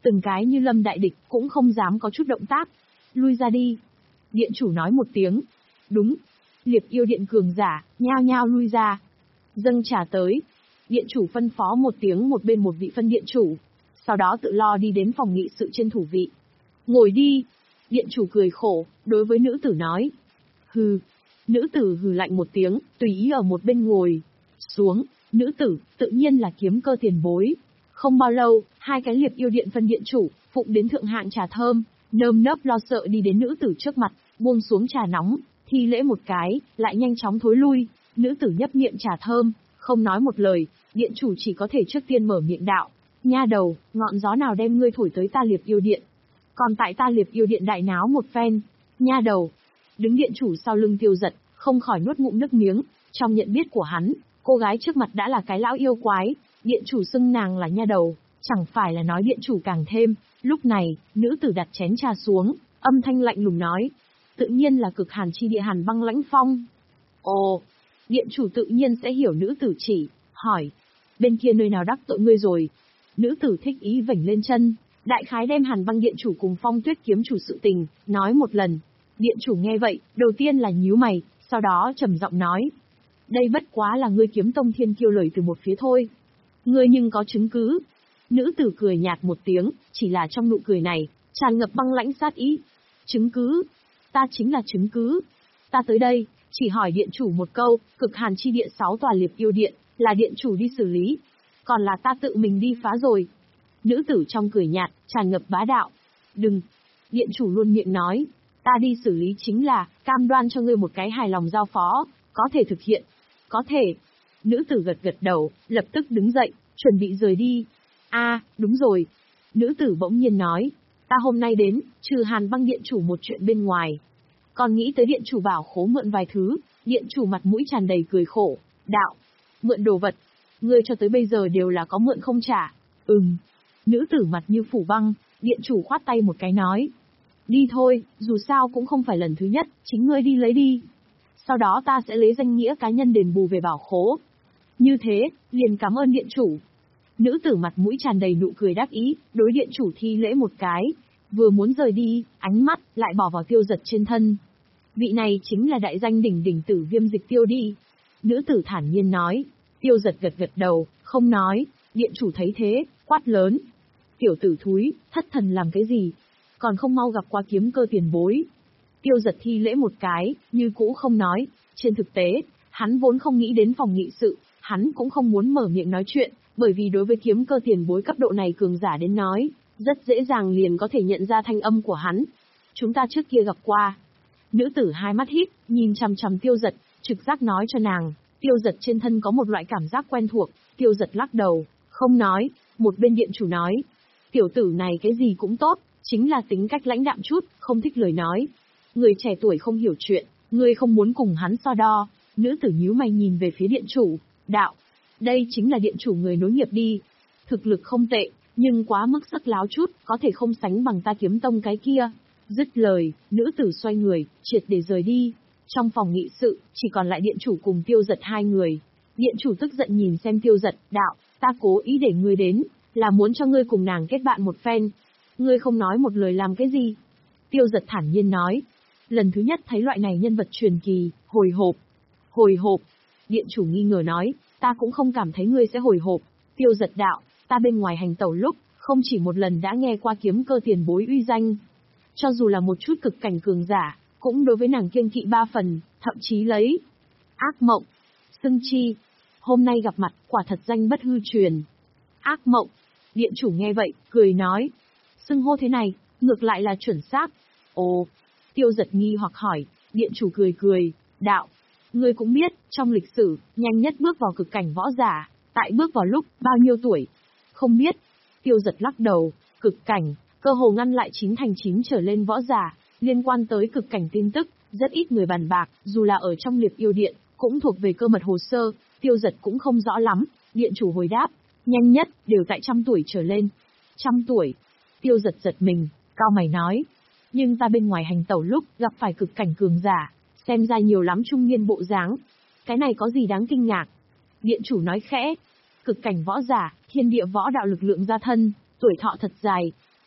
từng cái như lâm đại địch, cũng không dám có chút động tác. Lui ra đi. Điện chủ nói một tiếng. Đúng. Liệp yêu điện cường giả, nhao nhao lui ra. Dâng trà tới. Điện chủ phân phó một tiếng một bên một vị phân điện chủ. Sau đó tự lo đi đến phòng nghị sự trên thủ vị. Ngồi đi. Điện chủ cười khổ, đối với nữ tử nói. Hừ. Nữ tử hừ lạnh một tiếng, tùy ý ở một bên ngồi. Xuống. Nữ tử, tự nhiên là kiếm cơ tiền bối. Không bao lâu, hai cái liệp yêu điện phân điện chủ, phụng đến thượng hạng trà thơm, nơm nớp lo sợ đi đến nữ tử trước mặt, buông xuống trà nóng, thi lễ một cái, lại nhanh chóng thối lui. Nữ tử nhấp miệng trà thơm, không nói một lời, điện chủ chỉ có thể trước tiên mở miệng đạo. Nha đầu, ngọn gió nào đem ngươi thổi tới ta liệp yêu điện? Còn tại ta liệp yêu điện đại náo một phen. Nha đầu. Đứng điện chủ sau lưng Tiêu Giật, không khỏi nuốt ngụm nước miếng, trong nhận biết của hắn, cô gái trước mặt đã là cái lão yêu quái, điện chủ xưng nàng là nha đầu, chẳng phải là nói điện chủ càng thêm. Lúc này, nữ tử đặt chén trà xuống, âm thanh lạnh lùng nói. Tự nhiên là cực hàn chi địa hàn băng lãnh phong. Ồ, điện chủ tự nhiên sẽ hiểu nữ tử chỉ, hỏi. Bên kia nơi nào đắc tội ngươi rồi? Nữ tử thích ý vểnh lên chân, đại khái đem hàn băng điện chủ cùng phong tuyết kiếm chủ sự tình, nói một lần. Điện chủ nghe vậy, đầu tiên là nhíu mày, sau đó trầm giọng nói. Đây bất quá là ngươi kiếm tông thiên kiêu lời từ một phía thôi. Ngươi nhưng có chứng cứ. Nữ tử cười nhạt một tiếng, chỉ là trong nụ cười này, tràn ngập băng lãnh sát ý. Chứng cứ? Ta chính là chứng cứ. Ta tới đây, chỉ hỏi điện chủ một câu, cực hàn chi địa sáu tòa liệp yêu điện, là điện chủ đi xử lý. Còn là ta tự mình đi phá rồi. Nữ tử trong cười nhạt, tràn ngập bá đạo. Đừng. Điện chủ luôn miệng nói. Ta đi xử lý chính là, cam đoan cho ngươi một cái hài lòng giao phó, có thể thực hiện. Có thể. Nữ tử gật gật đầu, lập tức đứng dậy, chuẩn bị rời đi. A, đúng rồi. Nữ tử bỗng nhiên nói. Ta hôm nay đến, trừ hàn băng điện chủ một chuyện bên ngoài. Còn nghĩ tới điện chủ bảo khố mượn vài thứ, điện chủ mặt mũi tràn đầy cười khổ. Đạo. Mượn đồ vật. Ngươi cho tới bây giờ đều là có mượn không trả. Ừm. Nữ tử mặt như phủ băng, điện chủ khoát tay một cái nói. Đi thôi, dù sao cũng không phải lần thứ nhất, chính ngươi đi lấy đi. Sau đó ta sẽ lấy danh nghĩa cá nhân đền bù về bảo khố. Như thế, liền cảm ơn điện chủ. Nữ tử mặt mũi tràn đầy nụ cười đắc ý, đối điện chủ thi lễ một cái. Vừa muốn rời đi, ánh mắt lại bỏ vào Tiêu Giật trên thân. Vị này chính là đại danh đỉnh đỉnh tử Viêm Dịch Tiêu đi. Nữ tử thản nhiên nói. Tiêu Giật gật gật đầu, không nói. Điện chủ thấy thế, quát lớn. Tiểu tử thúi, thất thần làm cái gì? Còn không mau gặp qua kiếm cơ tiền bối. Tiêu Giật thi lễ một cái, như cũ không nói. Trên thực tế, hắn vốn không nghĩ đến phòng nghị sự, hắn cũng không muốn mở miệng nói chuyện, bởi vì đối với kiếm cơ tiền bối cấp độ này cường giả đến nói, rất dễ dàng liền có thể nhận ra thanh âm của hắn. Chúng ta trước kia gặp qua. Nữ tử hai mắt híp, nhìn chằm chằm Tiêu Giật, trực giác nói cho nàng, Tiêu Giật trên thân có một loại cảm giác quen thuộc. Tiêu Giật lắc đầu, không nói. Một bên điện chủ nói, tiểu tử này cái gì cũng tốt, chính là tính cách lãnh đạm chút, không thích lời nói. Người trẻ tuổi không hiểu chuyện, ngươi không muốn cùng hắn so đo. Nữ tử nhíu mày nhìn về phía điện chủ, đạo, đây chính là điện chủ người nối nghiệp đi. Thực lực không tệ, nhưng quá mức sắc láo chút, có thể không sánh bằng ta kiếm tông cái kia. Dứt lời, nữ tử xoay người, triệt để rời đi. Trong phòng nghị sự, chỉ còn lại điện chủ cùng Tiêu Giật hai người. Điện chủ tức giận nhìn xem Tiêu Giật, đạo, ta cố ý để ngươi đến, là muốn cho ngươi cùng nàng kết bạn một phen. Ngươi không nói một lời làm cái gì? Tiêu Giật thản nhiên nói. Lần thứ nhất thấy loại này nhân vật truyền kỳ, hồi hộp. Hồi hộp. Điện chủ nghi ngờ nói, ta cũng không cảm thấy ngươi sẽ hồi hộp. Tiêu Giật đạo, ta bên ngoài hành tẩu lúc, không chỉ một lần đã nghe qua kiếm cơ tiền bối uy danh. Cho dù là một chút cực cảnh cường giả, cũng đối với nàng kiêng kỵ ba phần, thậm chí lấy. Ác mộng. Xưng chi. Hôm nay gặp mặt, quả thật danh bất hư truyền. Ác mộng. Điện chủ nghe vậy, cười nói. Xưng hô thế này, ngược lại là chuẩn xác. Ồ. Tiêu Giật nghi hoặc hỏi, điện chủ cười cười, đạo. Ngươi cũng biết, trong lịch sử, nhanh nhất bước vào cực cảnh võ giả, tại bước vào lúc, bao nhiêu tuổi? Không biết. Tiêu Giật lắc đầu, cực cảnh, cơ hồ ngăn lại chín thành chín trở lên võ giả, liên quan tới cực cảnh tin tức, rất ít người bàn bạc, dù là ở trong liệp yêu điện, cũng thuộc về cơ mật hồ sơ, Tiêu Giật cũng không rõ lắm. Điện chủ hồi đáp, nhanh nhất, đều tại trăm tuổi trở lên. Trăm tuổi. Tiêu Giật giật mình, cao mày nói. Nhưng ta bên ngoài hành tẩu lúc, gặp phải cực cảnh cường giả, xem ra nhiều lắm trung niên bộ dáng. Cái này có gì đáng kinh ngạc? Điện chủ nói khẽ. Cực cảnh võ giả, thiên địa võ đạo lực lượng gia thân, tuổi thọ thật dài.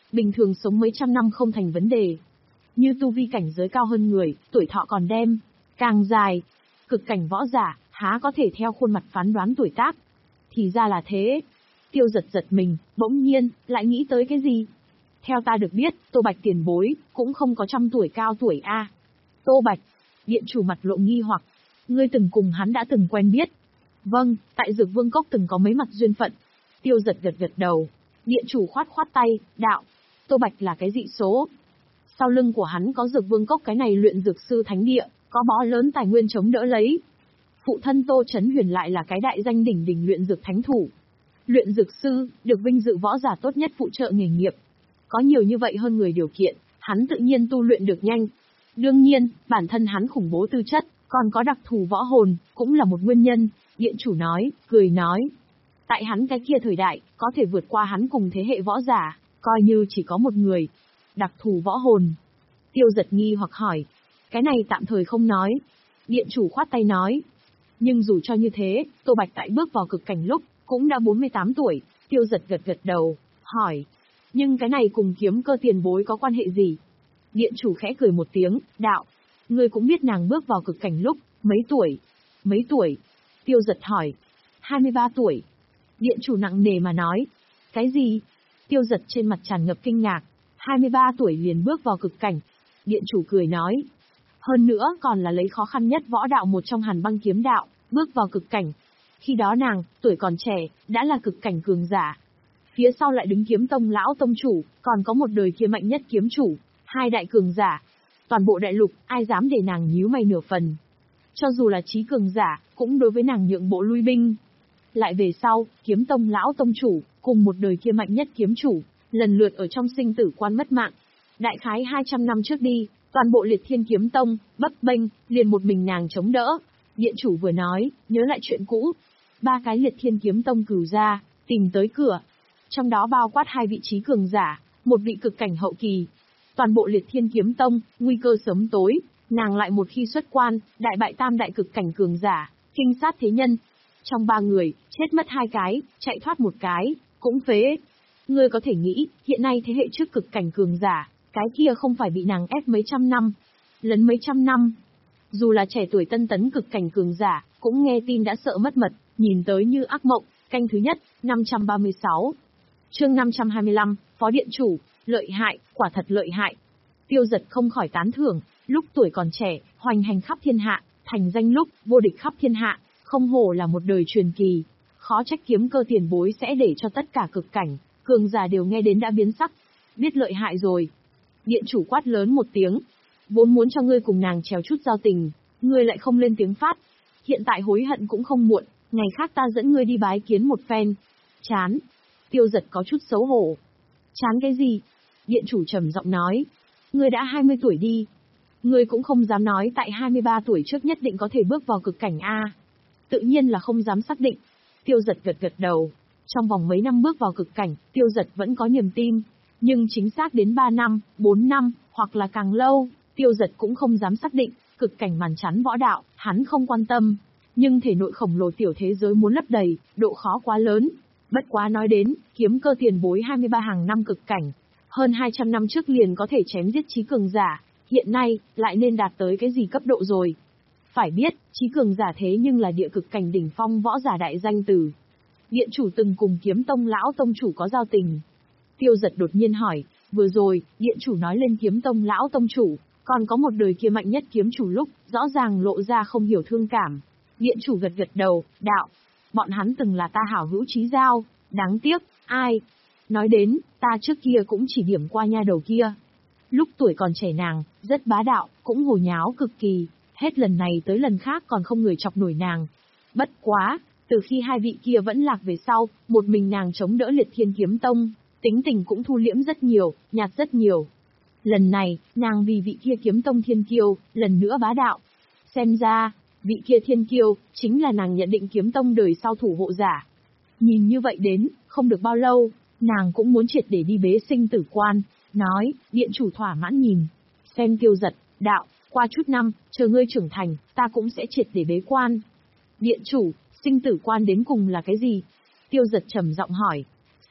bình thường sống mấy trăm năm không thành vấn đề. Như tu vi cảnh giới cao hơn người, tuổi thọ còn đem càng dài. Cực cảnh võ giả, há có thể theo khuôn mặt phán đoán tuổi tác. Thì ra là thế. Tiêu Giật giật mình, bỗng nhiên, lại nghĩ tới cái gì? Theo ta được biết, Tô Bạch tiền bối, cũng không có trăm tuổi cao tuổi a. Tô Bạch, điện chủ mặt lộ nghi hoặc. Ngươi từng cùng hắn đã từng quen biết. Vâng, tại Dược Vương Cốc từng có mấy mặt duyên phận. Tiêu Giật gật gật đầu. Điện chủ khoát khoát tay, đạo. Tô Bạch là cái dị số. Sau lưng của hắn có Dược Vương Cốc cái này luyện dược sư thánh địa, có bó lớn tài nguyên chống đỡ lấy. Phụ thân Tô Chấn Huyền lại là cái đại danh đỉnh đỉnh luyện dược thánh thủ. Luyện dược sư, được vinh dự võ giả tốt nhất phụ trợ nghề nghiệp. Có nhiều như vậy hơn người điều kiện, hắn tự nhiên tu luyện được nhanh. Đương nhiên, bản thân hắn khủng bố tư chất, còn có đặc thù võ hồn, cũng là một nguyên nhân, điện chủ nói, cười nói. Tại hắn cái kia thời đại, có thể vượt qua hắn cùng thế hệ võ giả, coi như chỉ có một người. Đặc thù võ hồn. Tiêu Giật nghi hoặc hỏi. Cái này tạm thời không nói. Điện chủ khoát tay nói. Nhưng dù cho như thế, Tô Bạch tại bước vào cực cảnh lúc, cũng đã bốn mươi tám tuổi. Tiêu Giật gật gật đầu, hỏi. Nhưng cái này cùng kiếm cơ tiền bối có quan hệ gì? Điện chủ khẽ cười một tiếng, đạo. Ngươi cũng biết nàng bước vào cực cảnh lúc, mấy tuổi? Mấy tuổi? Tiêu Giật hỏi. hai mươi ba tuổi. Điện chủ nặng nề mà nói. Cái gì? Tiêu Giật trên mặt tràn ngập kinh ngạc. hai mươi ba tuổi liền bước vào cực cảnh. Điện chủ cười nói. Hơn nữa còn là lấy khó khăn nhất võ đạo một trong Hàn Băng kiếm đạo, bước vào cực cảnh. Khi đó nàng, tuổi còn trẻ, đã là cực cảnh cường giả. Phía sau lại đứng Kiếm Tông lão tông chủ, còn có một đời kia mạnh nhất kiếm chủ, hai đại cường giả. Toàn bộ đại lục, ai dám để nàng nhíu mày nửa phần. Cho dù là trí cường giả, cũng đối với nàng nhượng bộ lui binh. Lại về sau, Kiếm Tông lão tông chủ, cùng một đời kia mạnh nhất kiếm chủ, lần lượt ở trong sinh tử quan mất mạng. Đại khái hai trăm năm trước đi, toàn bộ Liệt Thiên Kiếm Tông, bấp bênh, liền một mình nàng chống đỡ. Điện chủ vừa nói, nhớ lại chuyện cũ. Ba cái Liệt Thiên Kiếm Tông cửu ra, tìm tới cửa. Trong đó bao quát hai vị trí cường giả, một vị cực cảnh hậu kỳ. Toàn bộ Liệt Thiên Kiếm Tông, nguy cơ sớm tối, nàng lại một khi xuất quan, đại bại tam đại cực cảnh cường giả, kinh sát thế nhân. Trong ba người, chết mất hai cái, chạy thoát một cái, cũng phế. Ngươi có thể nghĩ, hiện nay thế hệ trước cực cảnh cường giả, cái kia không phải bị nàng ép mấy trăm năm, lấn mấy trăm năm. Dù là trẻ tuổi tân tấn cực cảnh cường giả, cũng nghe tin đã sợ mất mật, nhìn tới như ác mộng. Canh thứ nhất, năm trăm ba mươi sáu. Chương năm trăm hai mươi lăm, Phó Điện Chủ, lợi hại, quả thật lợi hại. Tiêu Giật không khỏi tán thưởng, lúc tuổi còn trẻ, hoành hành khắp thiên hạ, thành danh lúc, vô địch khắp thiên hạ, không hổ là một đời truyền kỳ. Khó trách kiếm cơ tiền bối sẽ để cho tất cả cực cảnh, cường giả đều nghe đến đã biến sắc. Biết lợi hại rồi. Điện chủ quát lớn một tiếng. Vốn muốn cho ngươi cùng nàng trèo chút giao tình, ngươi lại không lên tiếng phát. Hiện tại hối hận cũng không muộn, ngày khác ta dẫn ngươi đi bái kiến một phen. Chán. Tiêu Giật có chút xấu hổ. Chán cái gì? Điện chủ trầm giọng nói. Ngươi đã hai mươi tuổi đi. Ngươi cũng không dám nói tại hai mươi ba tuổi trước nhất định có thể bước vào cực cảnh A. Tự nhiên là không dám xác định. Tiêu Giật gật gật đầu. Trong vòng mấy năm bước vào cực cảnh, Tiêu Giật vẫn có niềm tin. Nhưng chính xác đến ba năm, bốn năm, hoặc là càng lâu, Tiêu Giật cũng không dám xác định. Cực cảnh màn chắn võ đạo, hắn không quan tâm. Nhưng thể nội khổng lồ tiểu thế giới muốn lấp đầy, độ khó quá lớn. Bất quá nói đến, kiếm cơ tiền bối hai mươi ba hàng năm cực cảnh. Hơn hai trăm năm trước liền có thể chém giết trí cường giả, hiện nay, lại nên đạt tới cái gì cấp độ rồi. Phải biết, trí cường giả thế nhưng là địa cực cảnh đỉnh phong võ giả đại danh từ. Điện chủ từng cùng Kiếm Tông lão tông chủ có giao tình. Tiêu Giật đột nhiên hỏi, vừa rồi, điện chủ nói lên Kiếm Tông lão tông chủ, còn có một đời kia mạnh nhất kiếm chủ lúc, rõ ràng lộ ra không hiểu thương cảm. Điện chủ gật gật đầu, đạo, bọn hắn từng là ta hảo hữu chí giao, đáng tiếc, ai? Nói đến, ta trước kia cũng chỉ điểm qua nha đầu kia. Lúc tuổi còn trẻ nàng, rất bá đạo, cũng hồ nháo cực kỳ, hết lần này tới lần khác còn không người chọc nổi nàng. Bất quá, từ khi hai vị kia vẫn lạc về sau, một mình nàng chống đỡ Liệt Thiên Kiếm Tông, tính tình cũng thu liễm rất nhiều, nhạt rất nhiều. Lần này, nàng vì vị kia Kiếm Tông thiên kiêu, lần nữa bá đạo. Xem ra, vị kia thiên kiêu, chính là nàng nhận định Kiếm Tông đời sau thủ hộ giả. Nhìn như vậy đến, không được bao lâu, nàng cũng muốn triệt để đi bế sinh tử quan, nói, điện chủ thỏa mãn nhìn. Xem Tiêu Giật, đạo, qua chút năm, chờ ngươi trưởng thành, ta cũng sẽ triệt để bế quan. Điện chủ, sinh tử quan đến cùng là cái gì? Tiêu Giật trầm giọng hỏi.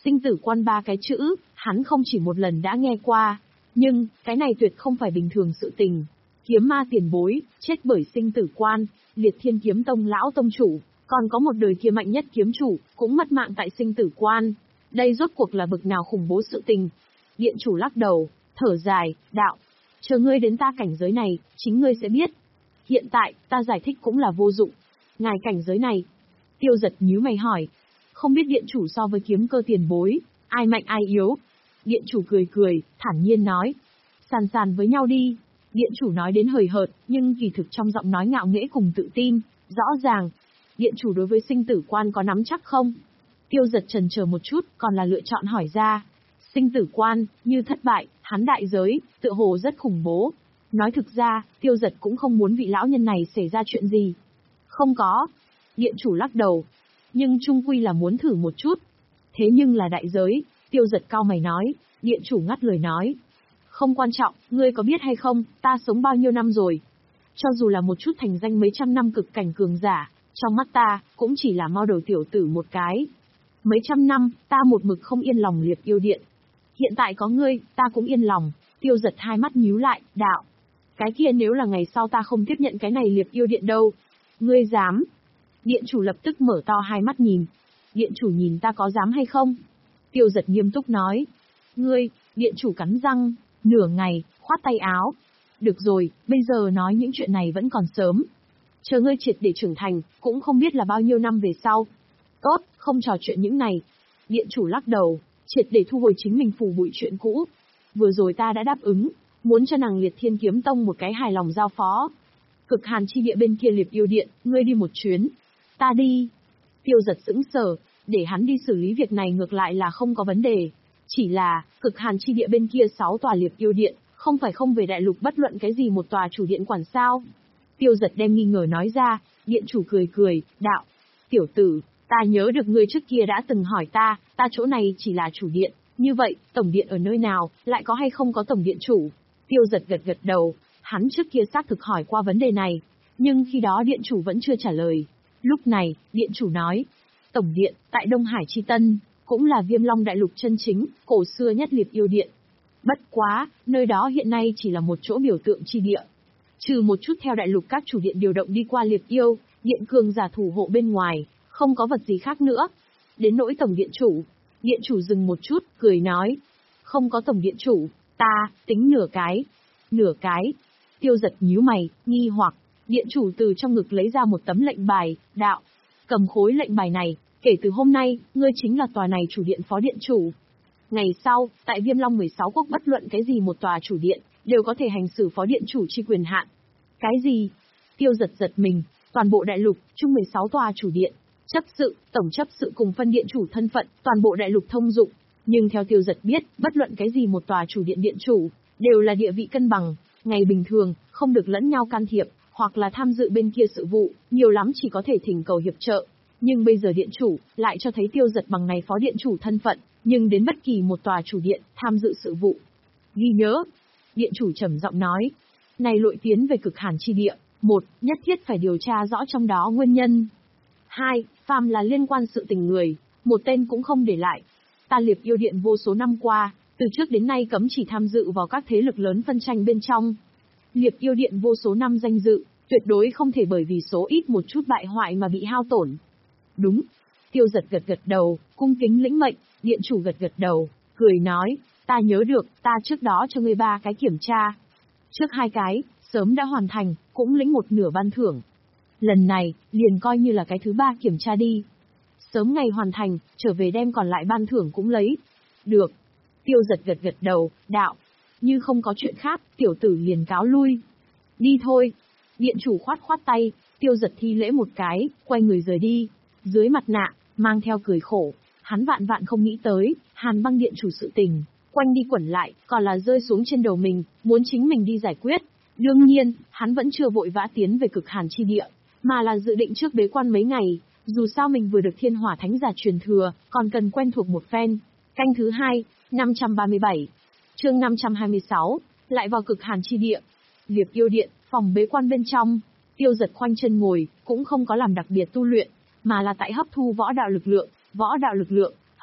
Sinh tử quan ba cái chữ, hắn không chỉ một lần đã nghe qua. Nhưng, cái này tuyệt không phải bình thường sự tình. Kiếm ma tiền bối, chết bởi sinh tử quan, Liệt Thiên Kiếm Tông lão tông chủ, còn có một đời kia mạnh nhất kiếm chủ, cũng mất mạng tại sinh tử quan. Đây rốt cuộc là bực nào khủng bố sự tình. Điện chủ lắc đầu, thở dài, đạo. Chờ ngươi đến ta cảnh giới này, chính ngươi sẽ biết. Hiện tại, ta giải thích cũng là vô dụng. Ngài cảnh giới này. Tiêu Giật nhíu mày hỏi. Không biết điện chủ so với kiếm cơ tiền bối, ai mạnh ai yếu. Điện chủ cười cười, thản nhiên nói. Sàn sàn với nhau đi. Điện chủ nói đến hời hợt, nhưng kỳ thực trong giọng nói ngạo nghễ cùng tự tin, rõ ràng. Điện chủ đối với sinh tử quan có nắm chắc không? Tiêu Giật chần chờ một chút, còn là lựa chọn hỏi ra. Sinh tử quan, như thất bại, hắn đại giới, tựa hồ rất khủng bố. Nói thực ra, Tiêu Giật cũng không muốn vị lão nhân này xảy ra chuyện gì. Không có. Điện chủ lắc đầu. Nhưng chung quy là muốn thử một chút. Thế nhưng là đại giới, Tiêu Giật cau mày nói. Điện chủ ngắt lời nói. Không quan trọng, ngươi có biết hay không, ta sống bao nhiêu năm rồi. Cho dù là một chút thành danh mấy trăm năm cực cảnh cường giả, trong mắt ta, cũng chỉ là mau đầu tiểu tử một cái. Mấy trăm năm, ta một mực không yên lòng Liệp Yêu Điện. Hiện tại có ngươi, ta cũng yên lòng. Tiêu Giật hai mắt nhíu lại, đạo. Cái kia nếu là ngày sau ta không tiếp nhận cái này Liệp Yêu Điện đâu. Ngươi dám? Điện chủ lập tức mở to hai mắt nhìn. Điện chủ nhìn ta có dám hay không? Tiêu Giật nghiêm túc nói. Ngươi, điện chủ cắn răng, nửa ngày, khoát tay áo. Được rồi, bây giờ nói những chuyện này vẫn còn sớm. Chờ ngươi triệt để trưởng thành, cũng không biết là bao nhiêu năm về sau. Tốt, không trò chuyện những này. Điện chủ lắc đầu, triệt để thu hồi chính mình phủ bụi chuyện cũ. Vừa rồi ta đã đáp ứng, muốn cho nàng Liệt Thiên Kiếm Tông một cái hài lòng giao phó. Cực Hàn chi địa bên kia Liệp Yêu Điện, ngươi đi một chuyến. Ta đi. Tiêu Giật sững sờ, để hắn đi xử lý việc này ngược lại là không có vấn đề. Chỉ là, Cực Hàn chi địa bên kia sáu tòa Liệp Yêu Điện, không phải không về đại lục bất luận cái gì một tòa chủ điện quản sao. Tiêu Giật đem nghi ngờ nói ra, điện chủ cười cười, đạo. Tiểu tử, ta nhớ được ngươi trước kia đã từng hỏi ta, ta chỗ này chỉ là chủ điện, như vậy, tổng điện ở nơi nào, lại có hay không có tổng điện chủ? Tiêu Giật gật gật đầu, hắn trước kia xác thực hỏi qua vấn đề này, nhưng khi đó điện chủ vẫn chưa trả lời. Lúc này, điện chủ nói, tổng điện, tại Đông Hải Chi Tân, cũng là Viêm Long đại lục chân chính, cổ xưa nhất Liệp Yêu Điện. Bất quá, nơi đó hiện nay chỉ là một chỗ biểu tượng chi địa. Trừ một chút theo đại lục các chủ điện điều động đi qua Liệp Yêu, điện cường giả thủ hộ bên ngoài, không có vật gì khác nữa. Đến nỗi tổng điện chủ, điện chủ dừng một chút, cười nói. Không có tổng điện chủ, ta, tính nửa cái. Nửa cái. Tiêu Giật nhíu mày, nghi hoặc, điện chủ từ trong ngực lấy ra một tấm lệnh bài, đạo. Cầm khối lệnh bài này, kể từ hôm nay, ngươi chính là tòa này chủ điện phó điện chủ. Ngày sau, tại Viêm Long mười sáu quốc bất luận cái gì một tòa chủ điện, đều có thể hành xử phó điện chủ chi quyền hạn. Cái gì? Tiêu Giật giật mình, toàn bộ đại lục, chung mười sáu tòa chủ điện, chấp sự, tổng chấp sự cùng phân điện chủ thân phận, toàn bộ đại lục thông dụng. Nhưng theo Tiêu Giật biết, bất luận cái gì một tòa chủ điện điện chủ, đều là địa vị cân bằng, ngày bình thường, không được lẫn nhau can thiệp, hoặc là tham dự bên kia sự vụ, nhiều lắm chỉ có thể thỉnh cầu hiệp trợ. Nhưng bây giờ điện chủ, lại cho thấy Tiêu Giật bằng này phó điện chủ thân phận, nhưng đến bất kỳ một tòa chủ điện, tham dự sự vụ. Ghi nhớ, điện chủ trầm giọng nói, này lội tiến về Cực Hàn chi địa, một, nhất thiết phải điều tra rõ trong đó nguyên nhân. Hai, phàm là liên quan sự tình người, một tên cũng không để lại. Ta Liệp Yêu Điện vô số năm qua, từ trước đến nay cấm chỉ tham dự vào các thế lực lớn phân tranh bên trong. Liệp Yêu Điện vô số năm danh dự, tuyệt đối không thể bởi vì số ít một chút bại hoại mà bị hao tổn. Đúng. Tiêu Giật gật gật đầu, cung kính lĩnh mệnh, điện chủ gật gật đầu, cười nói, ta nhớ được, ta trước đó cho ngươi ba cái kiểm tra. Trước hai cái, sớm đã hoàn thành, cũng lĩnh một nửa ban thưởng. Lần này, liền coi như là cái thứ ba kiểm tra đi. Sớm ngày hoàn thành, trở về đem còn lại ban thưởng cũng lấy. Được. Tiêu Giật gật gật đầu, đạo. Như không có chuyện khác, tiểu tử liền cáo lui. Đi thôi. Điện chủ khoát khoát tay, Tiêu Giật thi lễ một cái, quay người rời đi. Dưới mặt nạ, mang theo cười khổ, hắn vạn vạn không nghĩ tới, Hàn Băng điện chủ sự tình, quanh đi quẩn lại, còn là rơi xuống trên đầu mình, muốn chính mình đi giải quyết. Đương nhiên, hắn vẫn chưa vội vã tiến về Cực Hàn chi địa, mà là dự định trước bế quan mấy ngày, dù sao mình vừa được Thiên Hỏa Thánh giả truyền thừa, còn cần quen thuộc một phen. Canh thứ hai, năm trăm ba mươi bảy, chương năm trăm hai mươi sáu, lại vào Cực Hàn chi địa. Liệp Yêu Điện, phòng bế quan bên trong, Tiêu Giật khoanh chân ngồi, cũng không có làm đặc biệt tu luyện, mà là tại hấp thu võ đạo lực lượng, võ đạo lực lượng,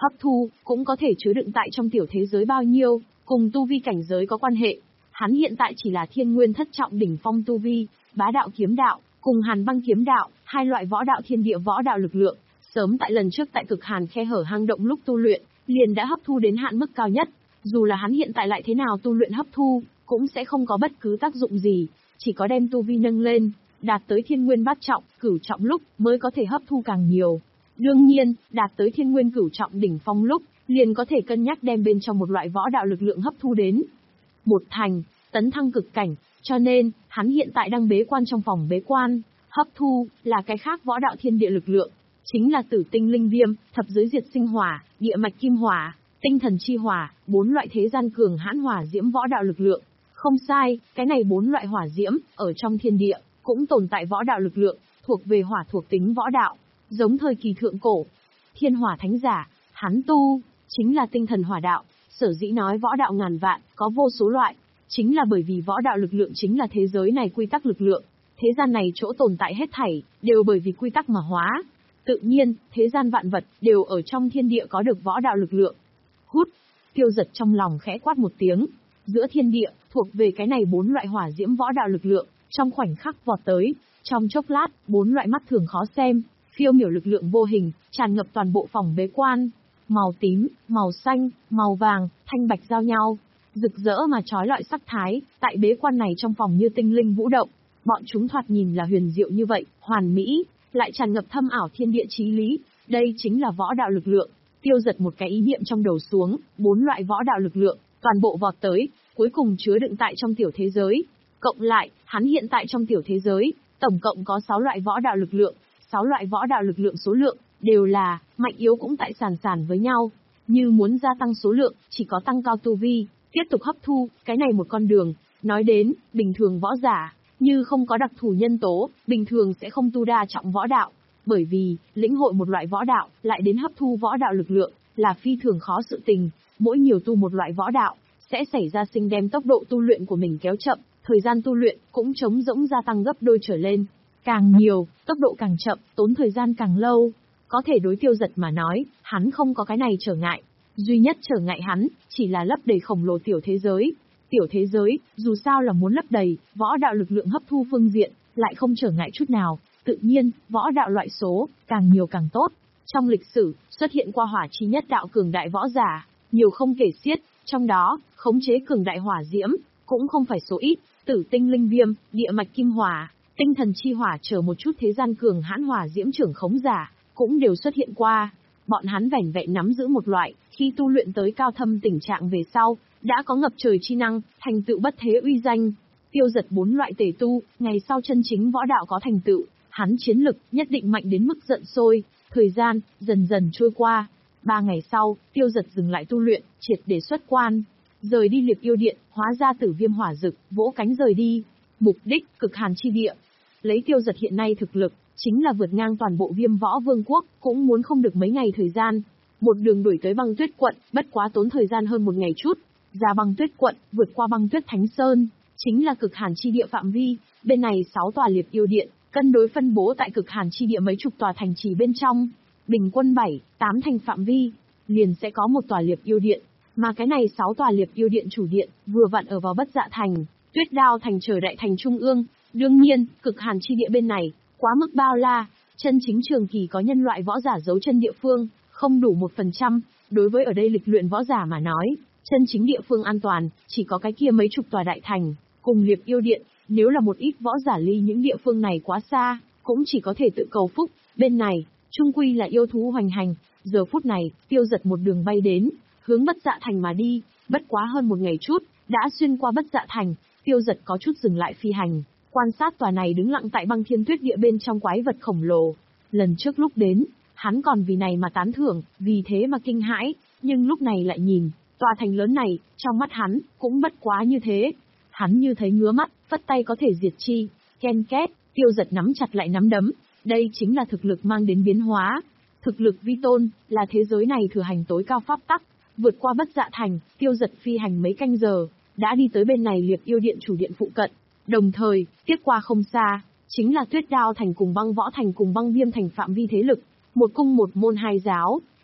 hấp thu, cũng có thể chứa đựng tại trong tiểu thế giới bao nhiêu, cùng tu vi cảnh giới có quan hệ. Hắn hiện tại chỉ là thiên nguyên thất trọng đỉnh phong tu vi, bá đạo kiếm đạo, cùng hàn băng kiếm đạo, hai loại võ đạo thiên địa võ đạo lực lượng, sớm tại lần trước tại cực hàn khe hở hang động lúc tu luyện, liền đã hấp thu đến hạn mức cao nhất. Dù là hắn hiện tại lại thế nào tu luyện hấp thu, cũng sẽ không có bất cứ tác dụng gì, chỉ có đem tu vi nâng lên, đạt tới thiên nguyên bát trọng, cửu trọng lúc mới có thể hấp thu càng nhiều. Đương nhiên, đạt tới thiên nguyên cửu trọng đỉnh phong lúc, liền có thể cân nhắc đem bên trong một loại võ đạo lực lượng hấp thu đến. Một thành, tấn thăng cực cảnh, cho nên, hắn hiện tại đang bế quan trong phòng bế quan, hấp thu, là cái khác võ đạo thiên địa lực lượng, chính là tử tinh linh viêm, thập giới diệt sinh hỏa, địa mạch kim hỏa, tinh thần chi hỏa, bốn loại thế gian cường hãn hỏa diễm võ đạo lực lượng. Không sai, cái này bốn loại hỏa diễm, ở trong thiên địa, cũng tồn tại võ đạo lực lượng, thuộc về hỏa thuộc tính võ đạo, giống thời kỳ thượng cổ. Thiên hỏa thánh giả, hắn tu, chính là tinh thần hỏa đạo, sở dĩ nói võ đạo ngàn vạn, có vô số loại, chính là bởi vì võ đạo lực lượng chính là thế giới này quy tắc lực lượng, thế gian này chỗ tồn tại hết thảy, đều bởi vì quy tắc mà hóa. Tự nhiên, thế gian vạn vật, đều ở trong thiên địa có được võ đạo lực lượng. Hút, Tiêu Giật trong lòng khẽ quát một tiếng, giữa thiên địa, thuộc về cái này bốn loại hỏa diễm võ đạo lực lượng, trong khoảnh khắc vọt tới, trong chốc lát, bốn loại mắt thường khó xem, phiêu miểu lực lượng vô hình, tràn ngập toàn bộ phòng bế quan. Màu tím, màu xanh, màu vàng, thanh bạch giao nhau, rực rỡ mà chói lọi sắc thái, tại bế quan này trong phòng như tinh linh vũ động. Bọn chúng thoạt nhìn là huyền diệu như vậy, hoàn mỹ, lại tràn ngập thâm ảo thiên địa chí lý, đây chính là võ đạo lực lượng. Tiêu Giật một cái ý niệm trong đầu xuống, bốn loại võ đạo lực lượng, toàn bộ vọt tới, cuối cùng chứa đựng tại trong tiểu thế giới. Cộng lại, hắn hiện tại trong tiểu thế giới, tổng cộng có sáu loại võ đạo lực lượng, sáu loại võ đạo lực lượng số lượng, đều là, mạnh yếu cũng tại sàn sàn với nhau. Như muốn gia tăng số lượng, chỉ có tăng cao tu vi, tiếp tục hấp thu, cái này một con đường. Nói đến, bình thường võ giả, như không có đặc thù nhân tố, bình thường sẽ không tu đa trọng võ đạo. Bởi vì, lĩnh hội một loại võ đạo, lại đến hấp thu võ đạo lực lượng, là phi thường khó sự tình. Mỗi nhiều tu một loại võ đạo, sẽ xảy ra sinh đem tốc độ tu luyện của mình kéo chậm, thời gian tu luyện cũng trống rỗng gia tăng gấp đôi trở lên. Càng nhiều, tốc độ càng chậm, tốn thời gian càng lâu. Có thể đối Tiêu Giật mà nói, hắn không có cái này trở ngại. Duy nhất trở ngại hắn, chỉ là lấp đầy khổng lồ tiểu thế giới. Tiểu thế giới, dù sao là muốn lấp đầy, võ đạo lực lượng hấp thu phương diện, lại không trở ngại chút nào. Tự nhiên, võ đạo loại số, càng nhiều càng tốt. Trong lịch sử, xuất hiện qua hỏa chi nhất đạo cường đại võ giả, nhiều không kể xiết, trong đó, khống chế cường đại hỏa diễm, cũng không phải số ít, tử tinh linh viêm, địa mạch kim hỏa, tinh thần chi hỏa chờ một chút thế gian cường hãn hỏa diễm trưởng khống giả, cũng đều xuất hiện qua. Bọn hắn vẻn vẹn nắm giữ một loại, khi tu luyện tới cao thâm tình trạng về sau, đã có ngập trời chi năng, thành tựu bất thế uy danh. Tiêu Giật bốn loại tể tu, ngày sau chân chính võ đạo có thành tựu, hắn chiến lực nhất định mạnh đến mức giận sôi. Thời gian dần dần trôi qua, ba ngày sau, Tiêu Giật dừng lại tu luyện, triệt để xuất quan, rời đi Liệp Yêu Điện, hóa ra Tử Viêm hỏa dực, vỗ cánh rời đi. Mục đích cực hàn chi địa. Lấy Tiêu Giật hiện nay thực lực, chính là vượt ngang toàn bộ Viêm Võ Vương quốc, cũng muốn không được mấy ngày thời gian. Một đường đuổi tới Băng Tuyết quận, bất quá tốn thời gian hơn một ngày chút. Ra Băng Tuyết quận, vượt qua Băng Tuyết Thánh Sơn, chính là cực hàn chi địa phạm vi. Bên này sáu tòa Liệp Yêu Điện, cân đối phân bố tại cực hàn chi địa mấy chục tòa thành trì bên trong. Bình quân bảy, tám thành phạm vi, liền sẽ có một tòa Liệp Yêu Điện. Mà cái này sáu tòa Liệp Yêu Điện chủ điện, vừa vặn ở vào Bất Dạ thành, Tuyết Đao thành chờ đại thành trung ương. Đương nhiên, cực hàn chi địa bên này, quá mức bao la, chân chính trường kỳ có nhân loại võ giả giấu chân địa phương, không đủ một phần trăm. Đối với ở đây lịch luyện võ giả mà nói, chân chính địa phương an toàn, chỉ có cái kia mấy chục tòa đại thành, cùng Liệp Yêu Điện. Nếu là một ít võ giả ly những địa phương này quá xa, cũng chỉ có thể tự cầu phúc. Bên này, trung quy là yêu thú hoành hành. Giờ phút này, Tiêu Giật một đường bay đến, hướng Bất Dạ thành mà đi. Bất quá hơn một ngày chút, đã xuyên qua Bất Dạ thành, Tiêu Giật có chút dừng lại phi hành, quan sát tòa này đứng lặng tại Băng Thiên Tuyết địa bên trong quái vật khổng lồ. Lần trước lúc đến, hắn còn vì này mà tán thưởng, vì thế mà kinh hãi, nhưng lúc này lại nhìn, tòa thành lớn này, trong mắt hắn, cũng bất quá như thế. Hắn như thấy ngứa mắt, phất tay có thể diệt chi. Ken két, Tiêu Giật nắm chặt lại nắm đấm. Đây chính là thực lực mang đến biến hóa. Thực lực vi tôn, là thế giới này thừa hành tối cao pháp tắc. Vượt qua Bất Dạ thành, Tiêu Giật phi hành mấy canh giờ, đã đi tới bên này Liệp Yêu Điện chủ điện phụ cận. Đồng thời, tiếp qua không xa, chính là Tuyết Đao thành cùng Băng Võ thành cùng Băng Viêm thành phạm vi thế lực. Một cung một môn hai giáo,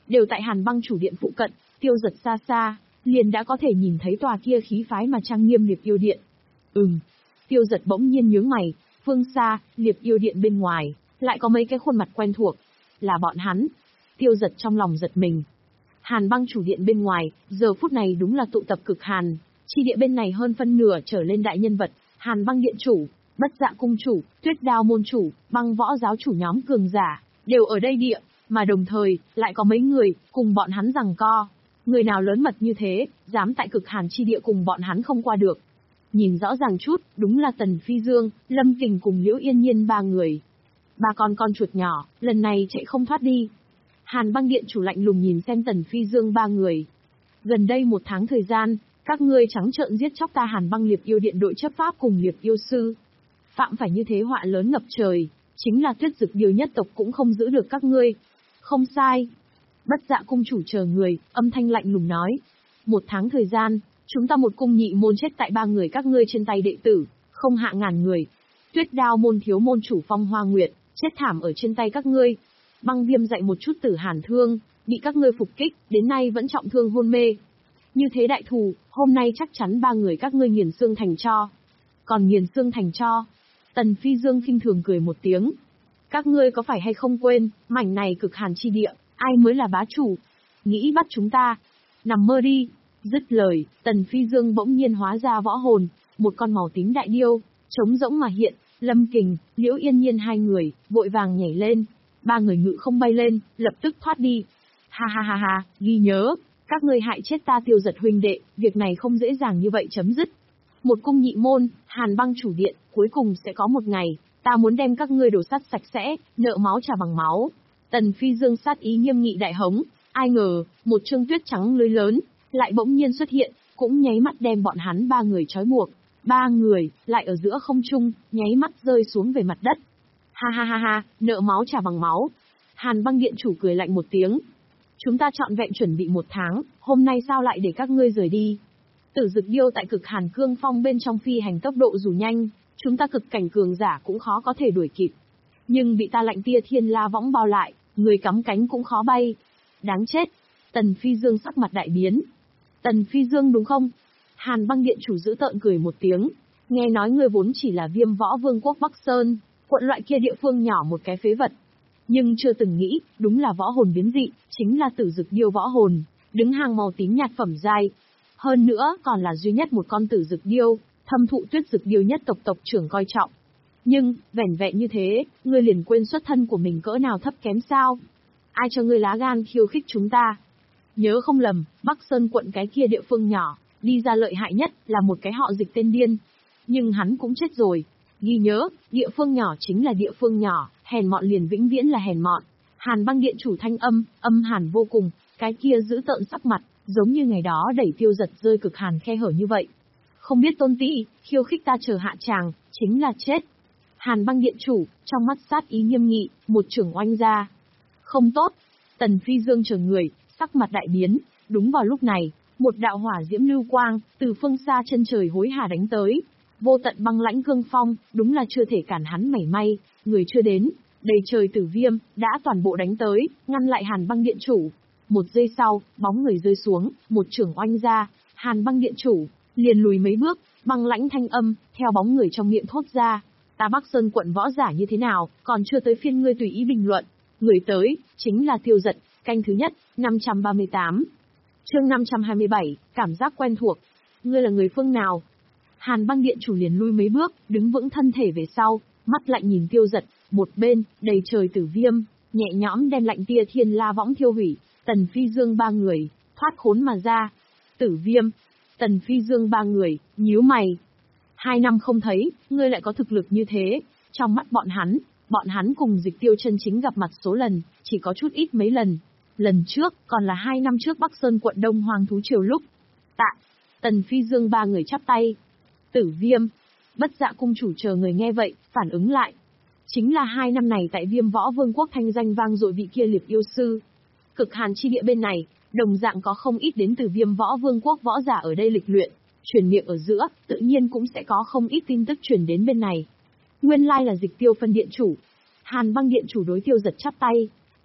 đều tại Hàn Băng chủ điện phụ cận. Tiêu Giật xa xa, liền đã có thể nhìn thấy tòa kia khí phái mà trang nghiêm Liệp Yêu Điện. Ừm. Tiêu Giật bỗng nhiên nhướng mày, phương xa, Liệp Yêu Điện bên ngoài, lại có mấy cái khuôn mặt quen thuộc. Là bọn hắn. Tiêu Giật trong lòng giật mình. Hàn Băng chủ điện bên ngoài, giờ phút này đúng là tụ tập cực hàn. Chi địa bên này hơn phân nửa trở lên đại nhân vật, Hàn Băng điện chủ, Bất Dạ cung chủ, Tuyết Đao môn chủ, Băng võ giáo chủ nhóm cường giả, đều ở đây địa, mà đồng thời, lại có mấy người, cùng bọn hắn giằng co. Người nào lớn mật như thế, dám tại cực hàn chi địa cùng bọn hắn không qua được. Nhìn rõ ràng chút, đúng là Tần Phi Dương, Lâm Kình cùng Liễu Yên Nhiên ba người. Ba con con chuột nhỏ, lần này chạy không thoát đi. Hàn Băng điện chủ lạnh lùng nhìn xem Tần Phi Dương ba người. Gần đây một tháng thời gian, các ngươi trắng trợn giết chóc ta Hàn Băng Liệp Yêu Điện đội chấp pháp cùng Liệp Yêu sư. Phạm phải như thế họa lớn ngập trời, chính là Tuyết Dực Điều nhất tộc cũng không giữ được các ngươi. Không sai. Bất Dạ cung chủ chờ người, âm thanh lạnh lùng nói. Một tháng thời gian, chúng ta một cung nhị môn chết tại ba người các ngươi trên tay đệ tử, không hạ ngàn người. Tuyết Đao môn thiếu môn chủ Phong Hoa Nguyệt, chết thảm ở trên tay các ngươi. Băng Viêm dạy một chút Tử Hàn Thương, bị các ngươi phục kích, đến nay vẫn trọng thương hôn mê. Như thế đại thù, hôm nay chắc chắn ba người các ngươi nghiền xương thành tro. Còn nghiền xương thành tro? Tần Phi Dương khinh thường cười một tiếng. Các ngươi có phải hay không quên, mảnh này cực hàn chi địa, ai mới là bá chủ? Nghĩ bắt chúng ta? Nằm mơ đi. Dứt lời, Tần Phi Dương bỗng nhiên hóa ra võ hồn, một con màu tím đại điêu, trống rỗng mà hiện, Lâm Kình, Liễu Yên Nhiên hai người, vội vàng nhảy lên. Ba người ngự không bay lên, lập tức thoát đi. Ha ha ha ha, ghi nhớ, các ngươi hại chết ta Tiêu Giật huynh đệ, việc này không dễ dàng như vậy chấm dứt. Một cung nhị môn, Hàn Băng chủ điện, cuối cùng sẽ có một ngày, ta muốn đem các ngươi đổ sắt sạch sẽ, nợ máu trả bằng máu. Tần Phi Dương sát ý nghiêm nghị đại hống, ai ngờ, một trương tuyết trắng lưới lớn, lại bỗng nhiên xuất hiện, cũng nháy mắt đem bọn hắn ba người trói buộc. Ba người, lại ở giữa không trung, nháy mắt rơi xuống về mặt đất. Ha ha ha ha, nợ máu trả bằng máu. Hàn Băng điện chủ cười lạnh một tiếng. Chúng ta trọn vẹn chuẩn bị một tháng, hôm nay sao lại để các ngươi rời đi? Tử Dực Điêu tại cực hàn cương phong bên trong phi hành tốc độ dù nhanh, chúng ta cực cảnh cường giả cũng khó có thể đuổi kịp. Nhưng bị ta lạnh tia thiên la võng bao lại, người cắm cánh cũng khó bay. Đáng chết. Tần Phi Dương sắc mặt đại biến. Tần Phi Dương đúng không? Hàn Băng điện chủ giữ tợn cười một tiếng. Nghe nói ngươi vốn chỉ là Viêm Võ Vương quốc Bắc Sơn, quận loại kia địa phương nhỏ một cái phế vật. Nhưng chưa từng nghĩ, đúng là võ hồn biến dị, chính là Tử Dực Điêu võ hồn, đứng hàng màu tím nhạt phẩm giai. Hơn nữa, còn là duy nhất một con Tử Dực Điêu, thâm thụ Tuyết Dực Điêu nhất tộc tộc trưởng coi trọng. Nhưng, vẻn vẹn như thế, ngươi liền quên xuất thân của mình cỡ nào thấp kém sao? Ai cho ngươi lá gan khiêu khích chúng ta? Nhớ không lầm, Bắc Sơn quận cái kia địa phương nhỏ, đi ra lợi hại nhất là một cái họ Dịch tên điên. Nhưng hắn cũng chết rồi. Ghi nhớ, địa phương nhỏ chính là địa phương nhỏ, hèn mọn liền vĩnh viễn là hèn mọn. Hàn Băng điện chủ thanh âm, âm hàn vô cùng, cái kia giữ tợn sắc mặt, giống như ngày đó đẩy Tiêu Giật rơi cực hàn khe hở như vậy. Không biết tôn tỷ, khiêu khích ta chờ hạ tràng, chính là chết. Hàn Băng điện chủ, trong mắt sát ý nghiêm nghị, một trưởng oanh ra. Không tốt. Tần Phi Dương chờ người, sắc mặt đại biến, đúng vào lúc này, một đạo hỏa diễm lưu quang, từ phương xa chân trời hối hả đánh tới. Vô tận băng lãnh cương phong, đúng là chưa thể cản hắn mảy may, người chưa đến, đầy trời tử viêm, đã toàn bộ đánh tới, ngăn lại Hàn Băng điện chủ. Một giây sau, bóng người rơi xuống, một trưởng oanh ra, Hàn Băng điện chủ, liền lùi mấy bước, băng lãnh thanh âm, theo bóng người trong miệng thốt ra. Ta Bắc Sơn quận võ giả như thế nào, còn chưa tới phiên ngươi tùy ý bình luận. Người tới, chính là Tiêu Giật, canh thứ nhất, năm trăm ba mươi tám. Chương năm trăm hai mươi bảy, cảm giác quen thuộc. Ngươi là người phương nào? Hàn Băng điện chủ liền lui mấy bước, đứng vững thân thể về sau, mắt lạnh nhìn Tiêu Giật, một bên, đầy trời tử viêm, nhẹ nhõm đem lạnh tia thiên la võng thiêu hủy, Tần Phi Dương ba người, thoát khốn mà ra. Tử viêm, Tần Phi Dương ba người, nhíu mày. Hai năm không thấy, ngươi lại có thực lực như thế, trong mắt bọn hắn, bọn hắn cùng Dịch Tiêu chân chính gặp mặt số lần, chỉ có chút ít mấy lần. Lần trước, còn là hai năm trước Bắc Sơn quận Đông Hoang Thú Triều lúc. Tạ, Tần Phi Dương ba người chắp tay. Tử viêm, Bất Dạ cung chủ chờ người nghe vậy, phản ứng lại. Chính là hai năm này tại Viêm Võ Vương quốc thanh danh vang dội vị kia Liệp yêu sư. Cực hàn chi địa bên này, đồng dạng có không ít đến từ Viêm Võ Vương quốc võ giả ở đây lịch luyện, truyền miệng ở giữa, tự nhiên cũng sẽ có không ít tin tức truyền đến bên này. Nguyên lai là Dịch Tiêu phân điện chủ. Hàn Băng điện chủ đối Tiêu Giật chắp tay,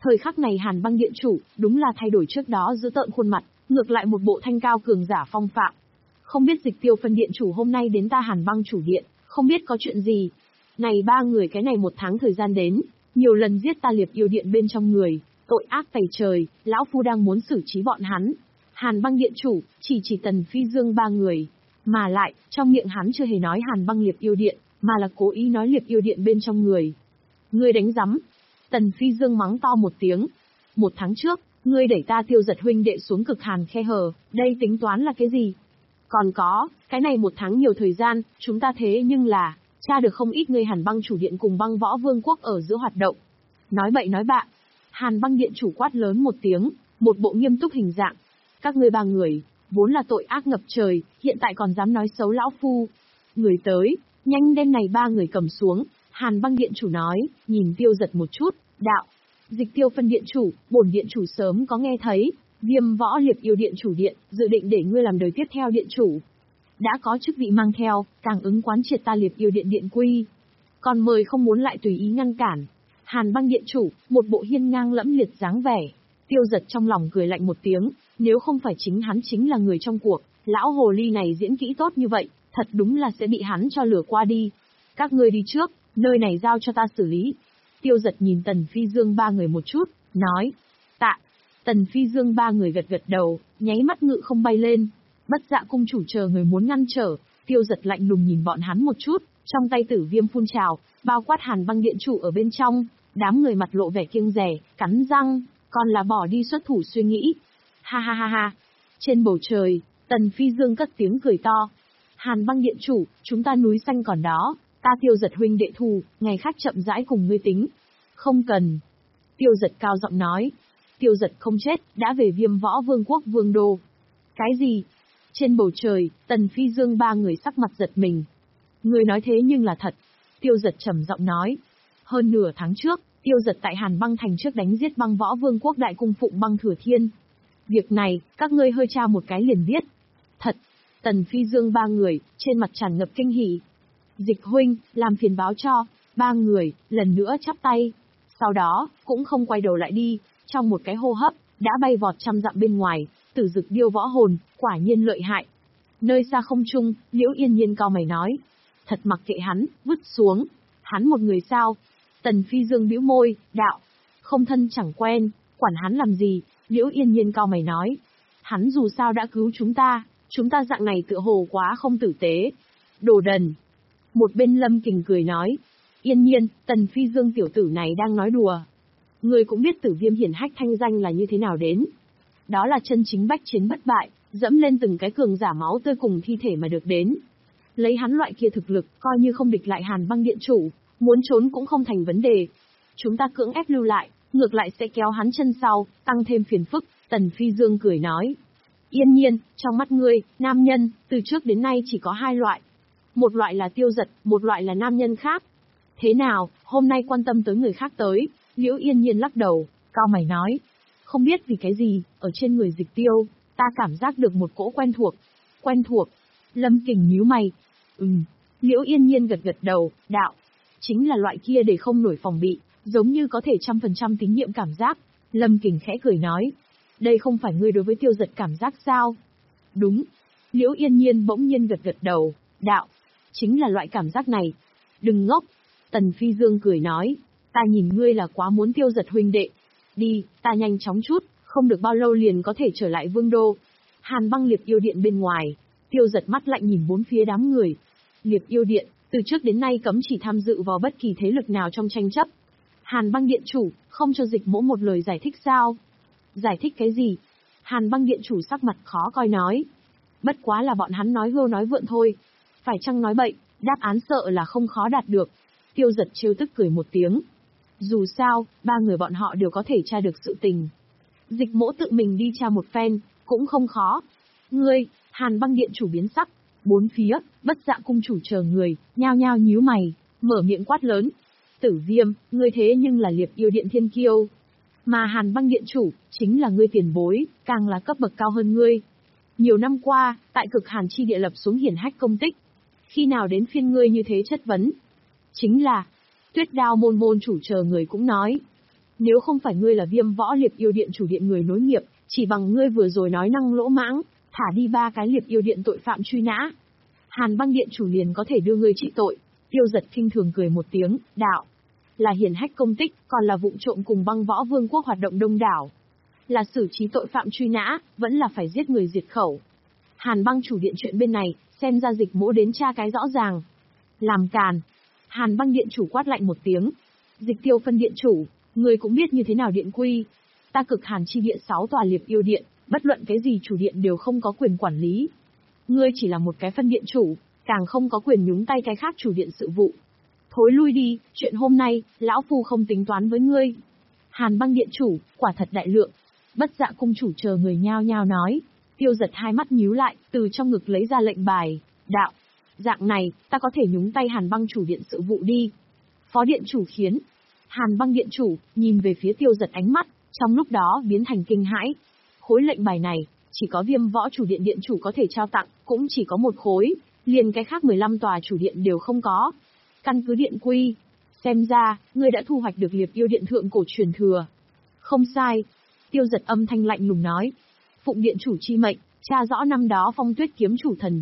Thời khắc này Hàn Băng Điện chủ, đúng là thay đổi trước đó dữ tợn khuôn mặt, ngược lại một bộ thanh cao cường giả phong phạm. Không biết Dịch Tiêu phân điện chủ hôm nay đến ta Hàn Băng chủ điện, không biết có chuyện gì. Này ba người cái này một tháng thời gian đến, nhiều lần giết ta Liệp Yêu Điện bên trong người, tội ác tày trời, lão phu đang muốn xử trí bọn hắn. Hàn Băng Điện chủ, chỉ chỉ Tần Phi Dương ba người, mà lại, trong miệng hắn chưa hề nói Hàn Băng Liệp Yêu Điện, mà là cố ý nói Liệp Yêu Điện bên trong người. Ngươi đánh rắm. Tần Phi Dương mắng to một tiếng. Một tháng trước, ngươi đẩy ta Tiêu Giật huynh đệ xuống cực hàn khe hở, đây tính toán là cái gì? Còn có, cái này một tháng nhiều thời gian, chúng ta thế nhưng là, tra được không ít ngươi Hàn Băng chủ điện cùng Băng Võ Vương quốc ở giữa hoạt động. Nói bậy nói bạ. Hàn Băng điện chủ quát lớn một tiếng, một bộ nghiêm túc hình dạng. Các ngươi ba người, vốn là tội ác ngập trời, hiện tại còn dám nói xấu lão phu. Người tới, nhanh đem này ba người cầm xuống. Hàn Băng điện chủ nói, nhìn Tiêu Giật một chút, đạo. Dịch Tiêu phân điện chủ, bổn điện chủ sớm có nghe thấy, Viêm Võ Liệp Yêu Điện chủ điện, dự định để ngươi làm đời tiếp theo điện chủ. Đã có chức vị mang theo, càng ứng quán triệt ta Liệp Yêu Điện điện quy. Còn mời không muốn lại tùy ý ngăn cản. Hàn Băng điện chủ, một bộ hiên ngang lẫm liệt dáng vẻ. Tiêu Giật trong lòng cười lạnh một tiếng, nếu không phải chính hắn chính là người trong cuộc, lão hồ ly này diễn kỹ tốt như vậy, thật đúng là sẽ bị hắn cho lửa qua đi. Các ngươi đi trước, nơi này giao cho ta xử lý. Tiêu Giật nhìn Tần Phi Dương ba người một chút, nói. Tạ. Tần Phi Dương ba người gật gật đầu, nháy mắt ngự không bay lên. Bất Dạ cung chủ chờ người muốn ngăn trở, Tiêu Giật lạnh lùng nhìn bọn hắn một chút, trong tay tử viêm phun trào, bao quát Hàn Băng điện chủ ở bên trong, đám người mặt lộ vẻ kiêng dè, cắn răng, còn là bỏ đi xuất thủ suy nghĩ. Ha ha ha ha. Trên bầu trời, Tần Phi Dương cất tiếng cười to. Hàn Băng điện chủ, chúng ta núi xanh còn đó, ta Tiêu Giật huynh đệ thù, ngày khác chậm rãi cùng ngươi tính. Không cần. Tiêu Giật cao giọng nói. Tiêu Giật không chết, đã về Viêm Võ Vương quốc Vương đô. Cái gì? Trên bầu trời, Tần Phi Dương ba người sắc mặt giật mình. Người nói thế nhưng là thật. Tiêu Giật trầm giọng nói. Hơn nửa tháng trước, Tiêu Giật tại Hàn Băng thành trước đánh giết Băng Võ Vương quốc đại cung phụng Băng Thừa Thiên. Việc này, các ngươi hơi tra một cái liền biết. Thật. Tần Phi Dương ba người, trên mặt tràn ngập kinh hỉ. Dịch huynh, làm phiền báo cho. Ba người, lần nữa chắp tay. Sau đó, cũng không quay đầu lại đi, trong một cái hô hấp, đã bay vọt trăm dặm bên ngoài, Tử Dực Điêu võ hồn, quả nhiên lợi hại. Nơi xa không trung, Liễu Yên Nhiên cao mày nói. Thật mặc kệ hắn, vứt xuống. Hắn một người sao? Tần Phi Dương bĩu môi, đạo. Không thân chẳng quen, quản hắn làm gì? Liễu Yên Nhiên cao mày nói. Hắn dù sao đã cứu chúng ta, chúng ta dạng này tựa hồ quá không tử tế. Đồ đần. Một bên Lâm Kình cười nói. Yên Nhiên, Tần Phi Dương tiểu tử này đang nói đùa. Người cũng biết Tử Viêm hiển hách thanh danh là như thế nào đến. Đó là chân chính bách chiến bất bại, dẫm lên từng cái cường giả máu tươi cùng thi thể mà được đến. Lấy hắn loại kia thực lực, coi như không địch lại Hàn Băng điện chủ, muốn trốn cũng không thành vấn đề. Chúng ta cưỡng ép lưu lại, ngược lại sẽ kéo hắn chân sau, tăng thêm phiền phức. Tần Phi Dương cười nói. Yên Nhiên, trong mắt ngươi, nam nhân, từ trước đến nay chỉ có hai loại. Một loại là Tiêu Giật, một loại là nam nhân khác. Thế nào, hôm nay quan tâm tới người khác tới? Liễu Yên Nhiên lắc đầu, cao mày nói. Không biết vì cái gì, ở trên người Dịch Tiêu, ta cảm giác được một cỗ quen thuộc. Quen thuộc. Lâm Kình nhíu mày. Ừm. Liễu Yên Nhiên gật gật đầu, đạo. Chính là loại kia để không nổi phòng bị, giống như có thể trăm phần trăm tín nhiệm cảm giác. Lâm Kình khẽ cười nói. Đây không phải ngươi đối với Tiêu Giật cảm giác sao? Đúng. Liễu Yên Nhiên bỗng nhiên gật gật đầu, đạo. Chính là loại cảm giác này. Đừng ngốc. Tần Phi Dương cười nói. Ta nhìn ngươi là quá muốn Tiêu Giật huynh đệ. Đi, ta nhanh chóng chút, không được bao lâu liền có thể trở lại Vương đô. Hàn Băng Liệp Yêu Điện bên ngoài, Tiêu Giật mắt lạnh nhìn bốn phía đám người. Liệp Yêu Điện, từ trước đến nay cấm chỉ tham dự vào bất kỳ thế lực nào trong tranh chấp. Hàn Băng điện chủ, không cho Dịch Mỗ một lời giải thích sao? Giải thích cái gì? Hàn Băng điện chủ sắc mặt khó coi nói. Bất quá là bọn hắn nói hưu nói vượn thôi. Phải chăng nói bậy, đáp án sợ là không khó đạt được. Tiêu Giật trêu tức cười một tiếng. Dù sao, ba người bọn họ đều có thể tra được sự tình. Dịch Mỗ tự mình đi tra một phen, cũng không khó. Ngươi, Hàn Băng điện chủ biến sắc. Bốn phía, Bất Dạ cung chủ chờ người, nhao nhao nhíu mày, mở miệng quát lớn. Tử Viêm, ngươi thế nhưng là Liệp Yêu Điện thiên kiêu. Mà Hàn Băng điện chủ, chính là ngươi tiền bối, càng là cấp bậc cao hơn ngươi. Nhiều năm qua, tại cực hàn chi địa lập xuống hiển hách công tích. Khi nào đến phiên ngươi như thế chất vấn? Chính là, Tuyết Đao môn môn chủ chờ người cũng nói. Nếu không phải ngươi là Viêm Võ Liệp Yêu Điện chủ điện người nối nghiệp, chỉ bằng ngươi vừa rồi nói năng lỗ mãng, thả đi ba cái Liệp Yêu Điện tội phạm truy nã, Hàn Băng Điện chủ liền có thể đưa ngươi trị tội. Tiêu Giật khinh thường cười một tiếng, đạo: là hiển hách công tích, còn là vụng trộm cùng Băng Võ Vương quốc hoạt động đông đảo. Là xử trí tội phạm truy nã, vẫn là phải giết người diệt khẩu. Hàn Băng chủ điện chuyện bên này, xem ra Dịch Mỗ đến tra cái rõ ràng. Làm càn. Hàn Băng Điện chủ quát lạnh một tiếng. Dịch Tiêu phân điện chủ, ngươi cũng biết như thế nào điện quy. Ta Cực Hàn chi địa sáu tòa Liệp Yêu Điện, bất luận cái gì chủ điện đều không có quyền quản lý. Ngươi chỉ là một cái phân điện chủ, càng không có quyền nhúng tay cái khác chủ điện sự vụ. Thối lui đi, chuyện hôm nay, lão phu không tính toán với ngươi. Hàn Băng Điện chủ, quả thật đại lượng. Bất Dạ cung chủ chờ người nhao nhao nói. Tiêu Giật hai mắt nhíu lại, từ trong ngực lấy ra lệnh bài, đạo: dạng này, ta có thể nhúng tay Hàn Băng chủ điện sự vụ đi. Phó điện chủ khiến. Hàn Băng Điện chủ, nhìn về phía Tiêu Giật ánh mắt, trong lúc đó biến thành kinh hãi. Khối lệnh bài này, chỉ có Viêm Võ chủ điện điện chủ có thể trao tặng, cũng chỉ có một khối, liền cái khác mười lăm tòa chủ điện đều không có. Căn cứ điện quy, xem ra, ngươi đã thu hoạch được Liệp Yêu Điện thượng cổ truyền thừa. Không sai. Tiêu Giật âm thanh lạnh lùng nói. Phụng điện chủ chi mệnh, tra rõ năm đó Phong Tuyết kiếm chủ thần